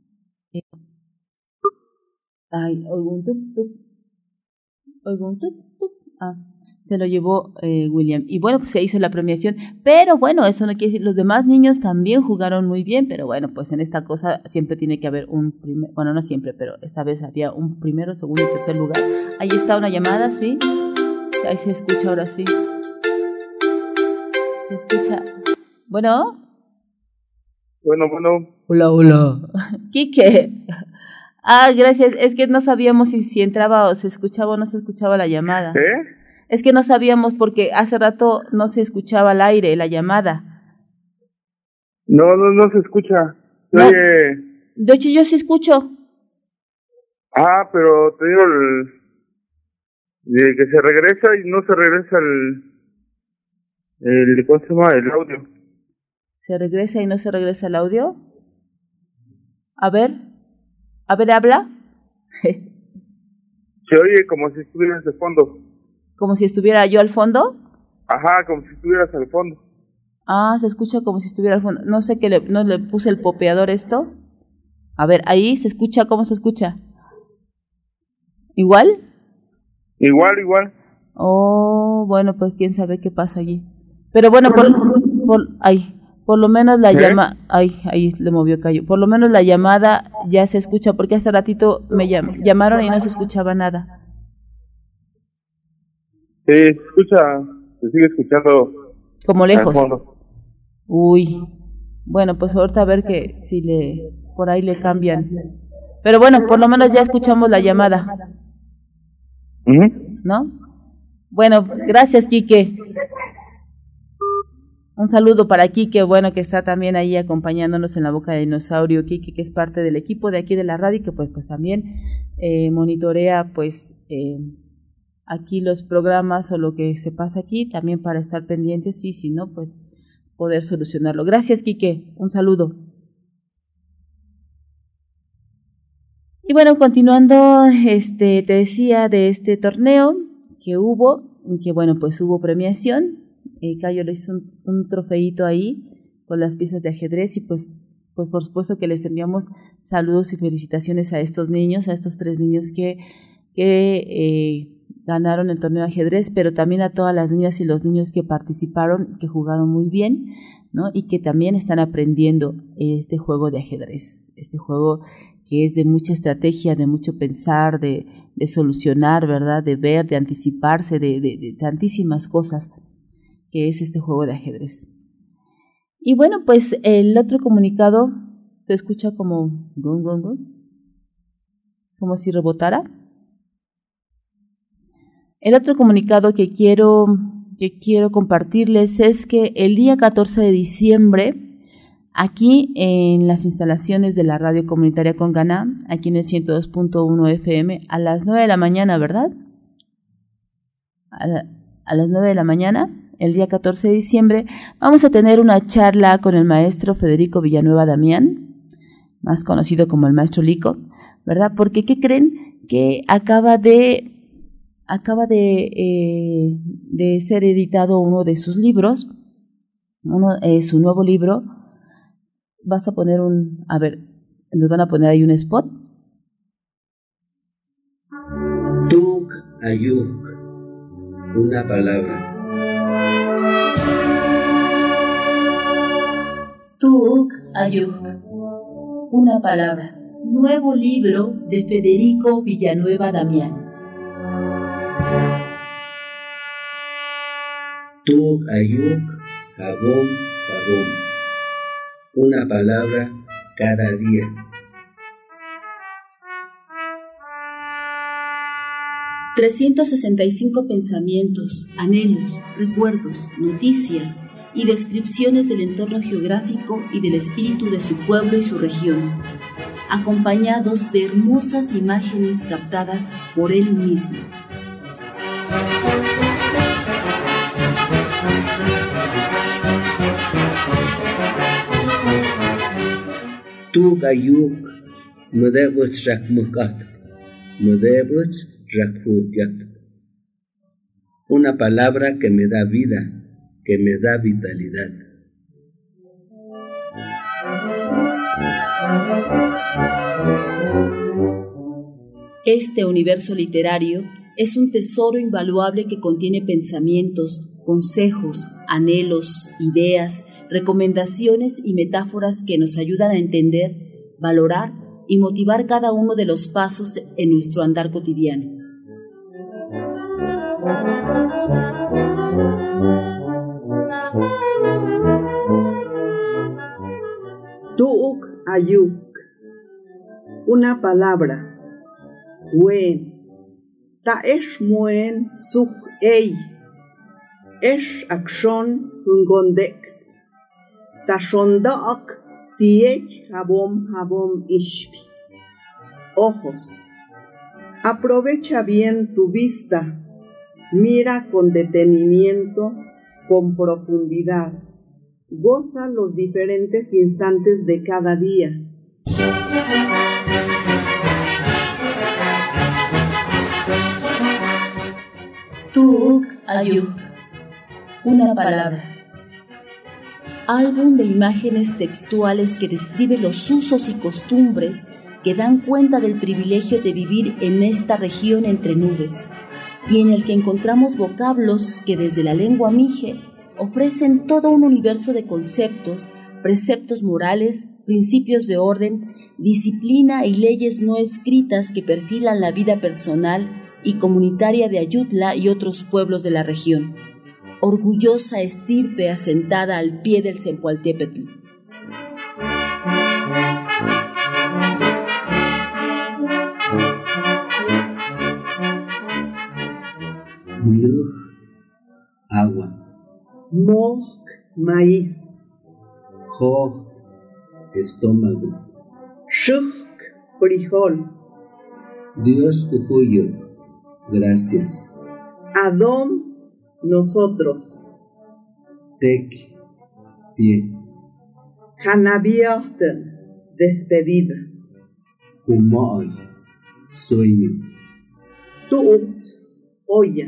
Oigo un tuk tuk. Se lo llevó William. Y bueno, pues se hizo la premiación. Pero bueno, eso no quiere decir, los demás niños también jugaron muy bien, pero bueno, pues en esta cosa siempre tiene que haber un primer, bueno, no siempre, pero esta vez había un primero, segundo y tercer lugar. Ahí está una llamada, ¿sí? Ahí se escucha ahora sí. Se escucha. Bueno. Bueno. Hola. Quique. Gracias. Es que no sabíamos si entraba o se escuchaba o no se escuchaba la llamada. Es que no sabíamos porque hace rato no se escuchaba al aire la llamada. No se escucha. No. De hecho, yo sí escucho. Pero te digo que se regresa y no se regresa ¿cómo se llama? El audio. ¿Se regresa y no se regresa el audio? A ver, habla. Se oye como si estuvieras de fondo. ¿Como si estuviera yo al fondo? Ajá, como si estuvieras al fondo. Se escucha como si estuviera al fondo. No sé no le puse el popeador esto. A ver, ahí se escucha, ¿cómo se escucha? ¿Igual? Igual. Bueno, pues quién sabe qué pasa allí. Pero bueno, por lo menos la llamada, ahí le movió Cayo. Por lo menos la llamada ya se escucha, porque hace ratito me llamaron y no se escuchaba nada. Sí, se sigue escuchando. Como lejos. Uy. Bueno, pues ahorita a ver que si por ahí le cambian. Pero bueno, por lo menos ya escuchamos la llamada. ¿No? Bueno, gracias, Quique. Un saludo para Quique, bueno, que está también ahí acompañándonos en La Boca de Dinosaurio. Quique, que es parte del equipo de aquí de la radio, que pues también monitorea pues aquí los programas o lo que se pasa aquí, también para estar pendientes y si no, pues poder solucionarlo. Gracias, Quique, un saludo. Y bueno, continuando, te decía de este torneo que hubo, que bueno, pues hubo premiación. Cayo le hizo un trofeito ahí con las piezas de ajedrez y pues por supuesto que les enviamos saludos y felicitaciones a estos niños, a estos 3 niños que ganaron el torneo de ajedrez, pero también a todas las niñas y los niños que participaron, que jugaron muy bien, ¿no? Y que también están aprendiendo este juego de ajedrez, este juego que es de mucha estrategia, de mucho pensar, de solucionar, ¿verdad? De ver, de anticiparse, de tantísimas cosas que es este juego de ajedrez. Y bueno, pues el otro comunicado se escucha como como si rebotara. El otro comunicado que quiero compartirles es que el día 14 de diciembre, aquí en las instalaciones de la radio comunitaria Conganá, aquí en el 102.1 FM, a las 9 de la mañana, ¿verdad? A las 9 de la mañana, el día 14 de diciembre, vamos a tener una charla con el maestro Federico Villanueva Damián, más conocido como el maestro Lico, ¿verdad? Porque, ¿qué creen? Que acaba de ser editado uno de sus libros, su nuevo libro. Vas a poner nos van a poner ahí un spot. Tuk Ayuk, una palabra. Tuk Ayuk, una palabra. Nuevo libro de Federico Villanueva Damián. Tuk Ayuk, jabón, jabón. Una palabra cada día. ...365 pensamientos, anhelos, recuerdos, noticias y descripciones del entorno geográfico y del espíritu de su pueblo y su región, acompañados de hermosas imágenes captadas por él mismo. Tuk Ayuk, Mudebus Rakmukat, Mudebus Rakhutyat. Una palabra que me da vida, que me da vitalidad. Este universo literario es un tesoro invaluable que contiene pensamientos, consejos, anhelos, ideas, recomendaciones y metáforas que nos ayudan a entender, valorar y motivar cada uno de los pasos en nuestro andar cotidiano. Tuk Ayuk, una palabra. Wen, ta esh muen suk ei, esh akshon hungondek, ta shondak tiech habom ishpi. Ojos, aprovecha bien tu vista, mira con detenimiento, con profundidad, goza los diferentes instantes de cada día. Tuk Ayuk, una palabra. Álbum de imágenes textuales que describe los usos y costumbres que dan cuenta del privilegio de vivir en esta región entre nubes, y en el que encontramos vocablos que desde la lengua mije ofrecen todo un universo de conceptos, preceptos morales, principios de orden, disciplina y leyes no escritas que perfilan la vida personal y comunitaria de Ayutla y otros pueblos de la región. Orgullosa estirpe asentada al pie del Zempoaltépetl. Luz maíz. Jo, estómago. Shuk, frijol. Dios Ujuyo, gracias. Adom, nosotros. Tek, pie. Hanabioten, despedida. Kumoy, sueño. Tuuts, olla.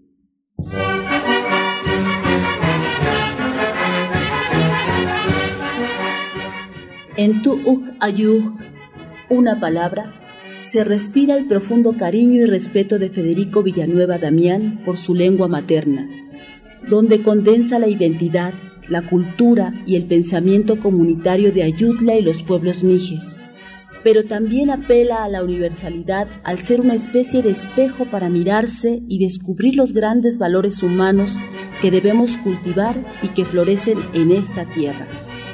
En Tu'uk Ayuk, una palabra, se respira el profundo cariño y respeto de Federico Villanueva Damián por su lengua materna, donde condensa la identidad, la cultura y el pensamiento comunitario de Ayutla y los pueblos mijes, pero también apela a la universalidad al ser una especie de espejo para mirarse y descubrir los grandes valores humanos que debemos cultivar y que florecen en esta tierra.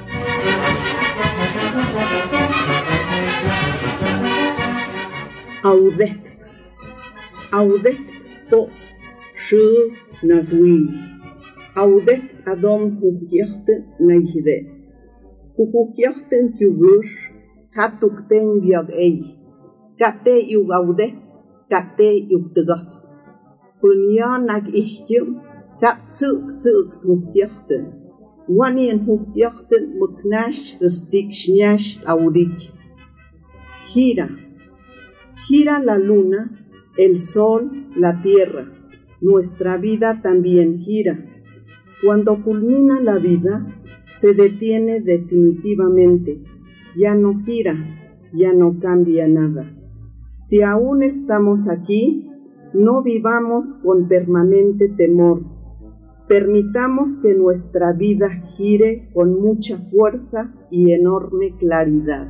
Audet to shu nazui. Audet adom hukyachten naihde. Hukyachten kyugur hatukten biag ei. Kate yug audet, kate yug tegats. Punyan nag ichtim, kat tsuk hukyachten. Wanien hukyachten muknash stik shnash audik. Gira la luna, el sol, la tierra. Nuestra vida también gira. Cuando culmina la vida, se detiene definitivamente. Ya no gira, ya no cambia nada. Si aún estamos aquí, no vivamos con permanente temor. Permitamos que nuestra vida gire con mucha fuerza y enorme claridad.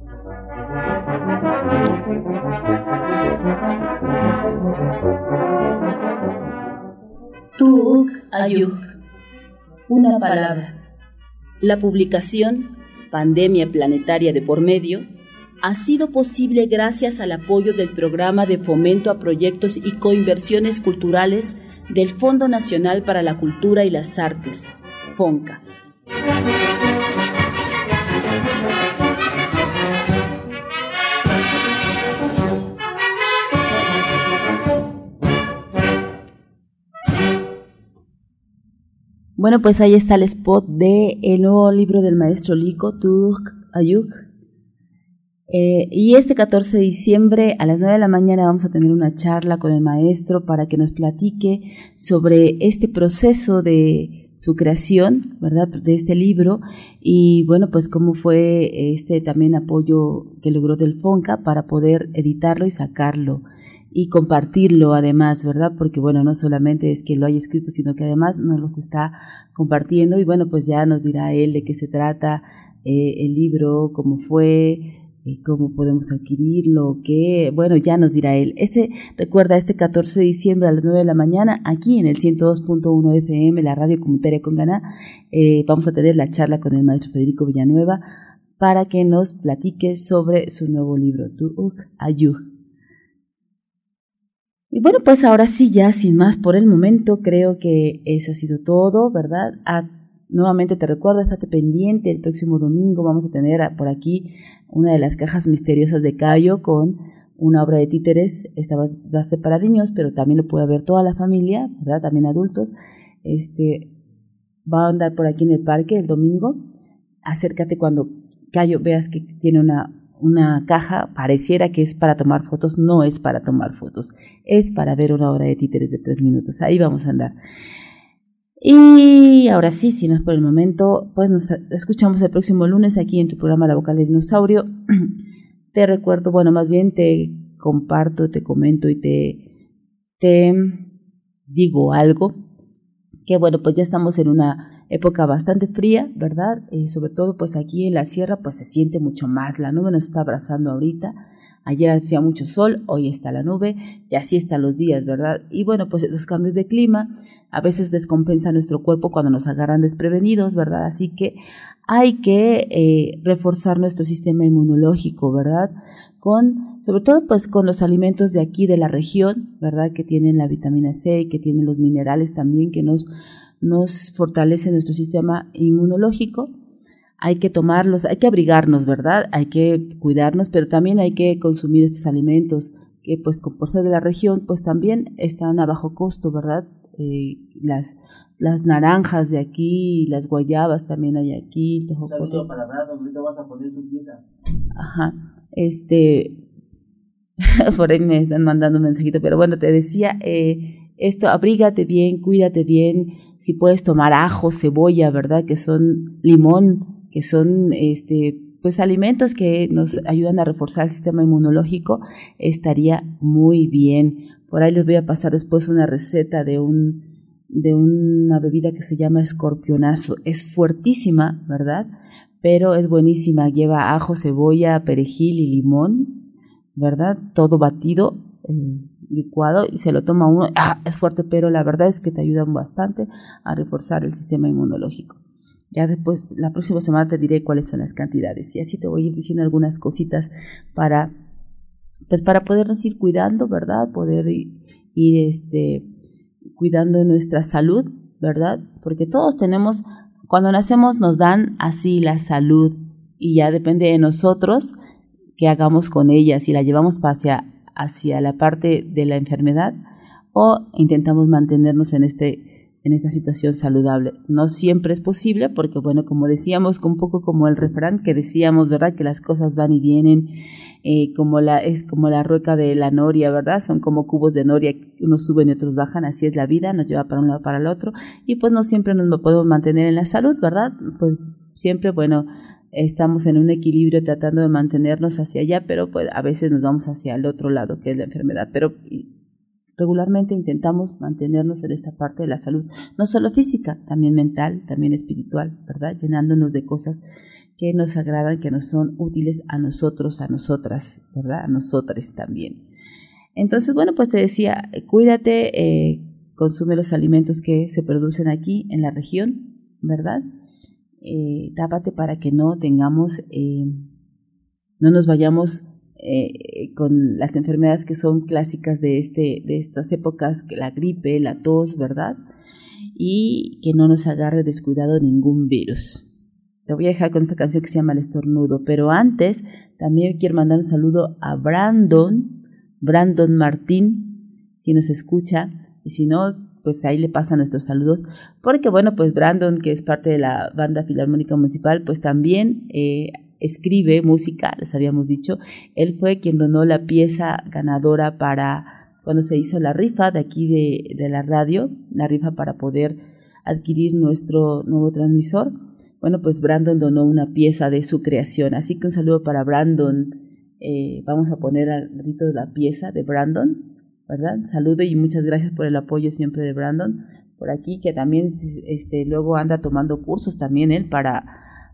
Tu'uk Ayuk, una palabra. La publicación, Pandemia Planetaria de por medio, ha sido posible gracias al apoyo del Programa de Fomento a Proyectos y Coinversiones Culturales del Fondo Nacional para la Cultura y las Artes, FONCA. Bueno, pues ahí está el spot de el nuevo libro del maestro Lico, Tu'uk Ayuk. Y este 14 de diciembre a las 9 de la mañana vamos a tener una charla con el maestro para que nos platique sobre este proceso de su creación, ¿verdad?, de este libro, y bueno, pues cómo fue este también apoyo que logró del FONCA para poder editarlo y sacarlo y compartirlo además, ¿verdad? Porque bueno, no solamente es que lo haya escrito, sino que además nos los está compartiendo y bueno, pues ya nos dirá él de qué se trata el libro, cómo fue, cómo podemos adquirirlo, qué, bueno, ya nos dirá él. Recuerda, este 14 de diciembre a las 9 de la mañana, aquí en el 102.1 FM, la radio comunitaria Conganá, vamos a tener la charla con el maestro Federico Villanueva para que nos platique sobre su nuevo libro, Tu'uk Ayuk. Y bueno, pues ahora sí, ya sin más por el momento, creo que eso ha sido todo, ¿verdad? Nuevamente te recuerdo, estate pendiente, el próximo domingo vamos a tener por aquí una de las cajas misteriosas de Cayo con una obra de títeres. Esta va a ser para niños, pero también lo puede ver toda la familia, ¿verdad? También adultos. Va a andar por aquí en el parque el domingo. Acércate cuando Cayo veas que tiene una caja, pareciera que es para tomar fotos, no es para tomar fotos, es para ver una obra de títeres de 3 minutos, ahí vamos a andar. Y ahora sí, sin más por el momento, pues nos escuchamos el próximo lunes aquí en tu programa La Vocal del Dinosaurio. Te recuerdo, bueno, más bien te comparto, te comento y te digo algo, que bueno, pues ya estamos en una época bastante fría, ¿verdad? Sobre todo pues aquí en la sierra pues se siente mucho más, la nube nos está abrazando ahorita. Ayer hacía mucho sol, hoy está la nube y así están los días, ¿verdad? Y bueno, pues los cambios de clima a veces descompensan nuestro cuerpo cuando nos agarran desprevenidos, ¿verdad? Así que hay que reforzar nuestro sistema inmunológico, ¿verdad? Sobre todo pues con los alimentos de aquí de la región, ¿verdad? Que tienen la vitamina C y que tienen los minerales también que nos nos fortalece nuestro sistema inmunológico. Hay que tomarlos, hay que abrigarnos, ¿verdad? Hay que cuidarnos, pero también hay que consumir estos alimentos que, pues, por ser de la región, pues también están a bajo costo, ¿verdad? Las naranjas de aquí, las guayabas también hay aquí. Un saludo para Brandon, ahorita vas a poner su pieza. Ajá, por ahí me están mandando un mensajito, pero bueno, te decía, esto, abrígate bien, cuídate bien, si puedes tomar ajo, cebolla, ¿verdad? Que son limón, que son pues alimentos que nos ayudan a reforzar el sistema inmunológico, estaría muy bien. Por ahí les voy a pasar después una receta de una bebida que se llama escorpionazo. Es fuertísima, ¿verdad? Pero es buenísima, lleva ajo, cebolla, perejil y limón, ¿verdad? Todo batido, licuado, y se lo toma uno. Es fuerte, pero la verdad es que te ayudan bastante a reforzar el sistema inmunológico. Ya después, la próxima semana te diré cuáles son las cantidades, y así te voy a ir diciendo algunas cositas para podernos ir cuidando, ¿verdad? Poder ir cuidando nuestra salud, ¿verdad? Porque todos tenemos, cuando nacemos nos dan así la salud, y ya depende de nosotros qué hagamos con ella, si la llevamos hacia la parte de la enfermedad o intentamos mantenernos en esta situación saludable. No siempre es posible porque, bueno, como decíamos, un poco como el refrán que decíamos, ¿verdad? Que las cosas van y vienen, es como la rueca de la noria, ¿verdad? Son como cubos de noria, unos suben y otros bajan, así es la vida, nos lleva para un lado para el otro, y pues no siempre nos podemos mantener en la salud, ¿verdad? Pues siempre, bueno, estamos en un equilibrio tratando de mantenernos hacia allá, pero pues a veces nos vamos hacia el otro lado, que es la enfermedad, pero regularmente intentamos mantenernos en esta parte de la salud, no solo física, también mental, también espiritual, ¿verdad? Llenándonos de cosas que nos agradan, que nos son útiles a nosotros, a nosotras, ¿verdad? A nosotras también. Entonces, bueno, pues te decía, cuídate, consume los alimentos que se producen aquí en la región, ¿verdad? Tápate para que no tengamos, no nos vayamos con las enfermedades que son clásicas de estas épocas, que la gripe, la tos, ¿verdad? Y que no nos agarre descuidado ningún virus. Te voy a dejar con esta canción que se llama El Estornudo, pero antes también quiero mandar un saludo a Brandon Martín, si nos escucha, y si no, pues ahí le pasan nuestros saludos, porque bueno, pues Brandon, que es parte de la Banda Filarmónica Municipal, pues también escribe música, les habíamos dicho. Él fue quien donó la pieza ganadora para cuando se hizo la rifa de aquí de la radio, la rifa para poder adquirir nuestro nuevo transmisor. Bueno, pues Brandon donó una pieza de su creación, así que un saludo para Brandon. Vamos a poner al ratito de la pieza de Brandon, ¿verdad? Saludo y muchas gracias por el apoyo siempre de Brandon por aquí, que también luego anda tomando cursos también él para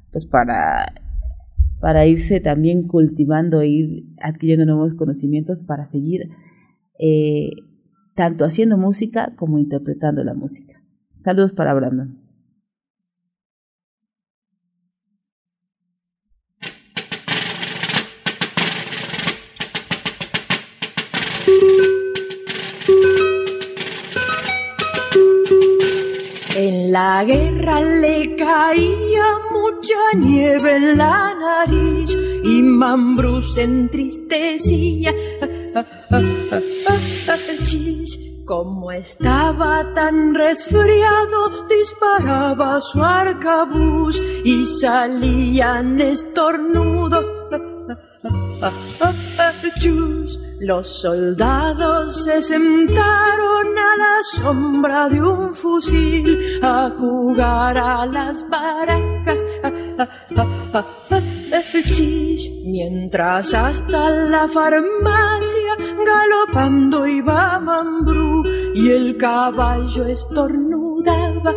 irse también cultivando e ir adquiriendo nuevos conocimientos para seguir tanto haciendo música como interpretando la música. Saludos para Brandon. En la guerra le caía mucha nieve en la nariz y Mambrú se entristecía. Como estaba tan resfriado, disparaba su arcabuz y salían estornudos. Los soldados se sentaron a la sombra de un fusil a jugar a las barajas. Mientras hasta la farmacia galopando iba Mambrú y el caballo estornudaba.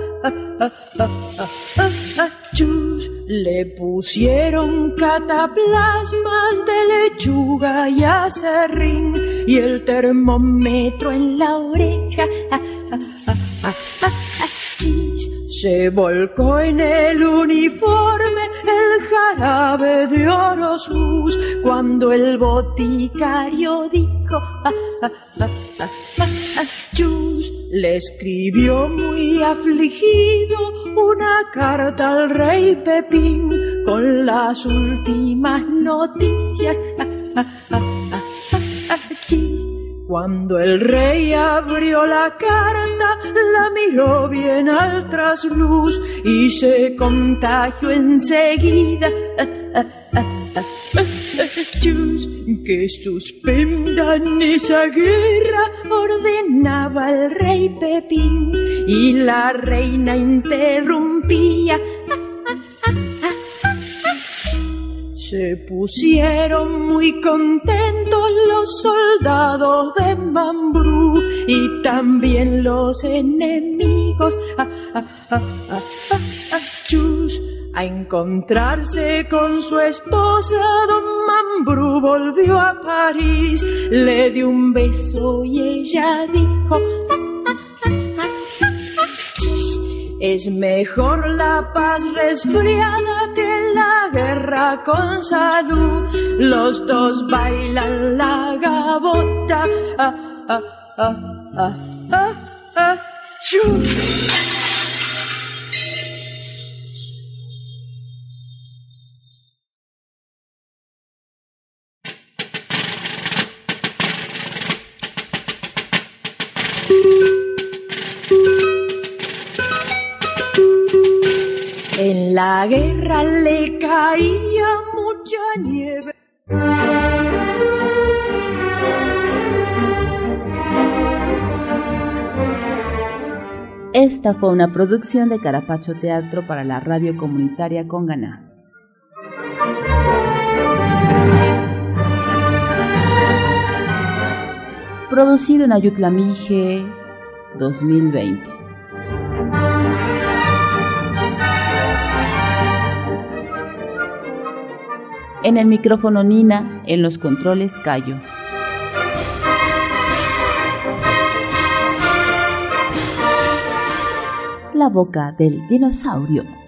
Le pusieron cataplasmas de lechuga y aserrín y el termómetro en la oreja. Se volcó en el uniforme el jarabe de Orosus cuando el boticario dijo: le escribió muy afligido una carta al rey Pepín con las últimas noticias. Cuando el rey abrió la carta, la miró bien al trasluz y se contagió enseguida. Que suspendan esa guerra, ordenaba el rey Pepín, y la reina interrumpía. Se pusieron muy contentos los soldados de Mambrú y también los enemigos. A encontrarse con su esposa, don Mambrú volvió a París, le dio un beso y ella dijo: es mejor la paz resfriada que la guerra con salud. Los dos bailan la gavota. En la guerra le caía mucha nieve. Esta fue una producción de Carapacho Teatro para la radio comunitaria Conganá. Producido en Ayutla Mije, 2020. En el micrófono Nina, en los controles Cayo. La boca del dinosaurio.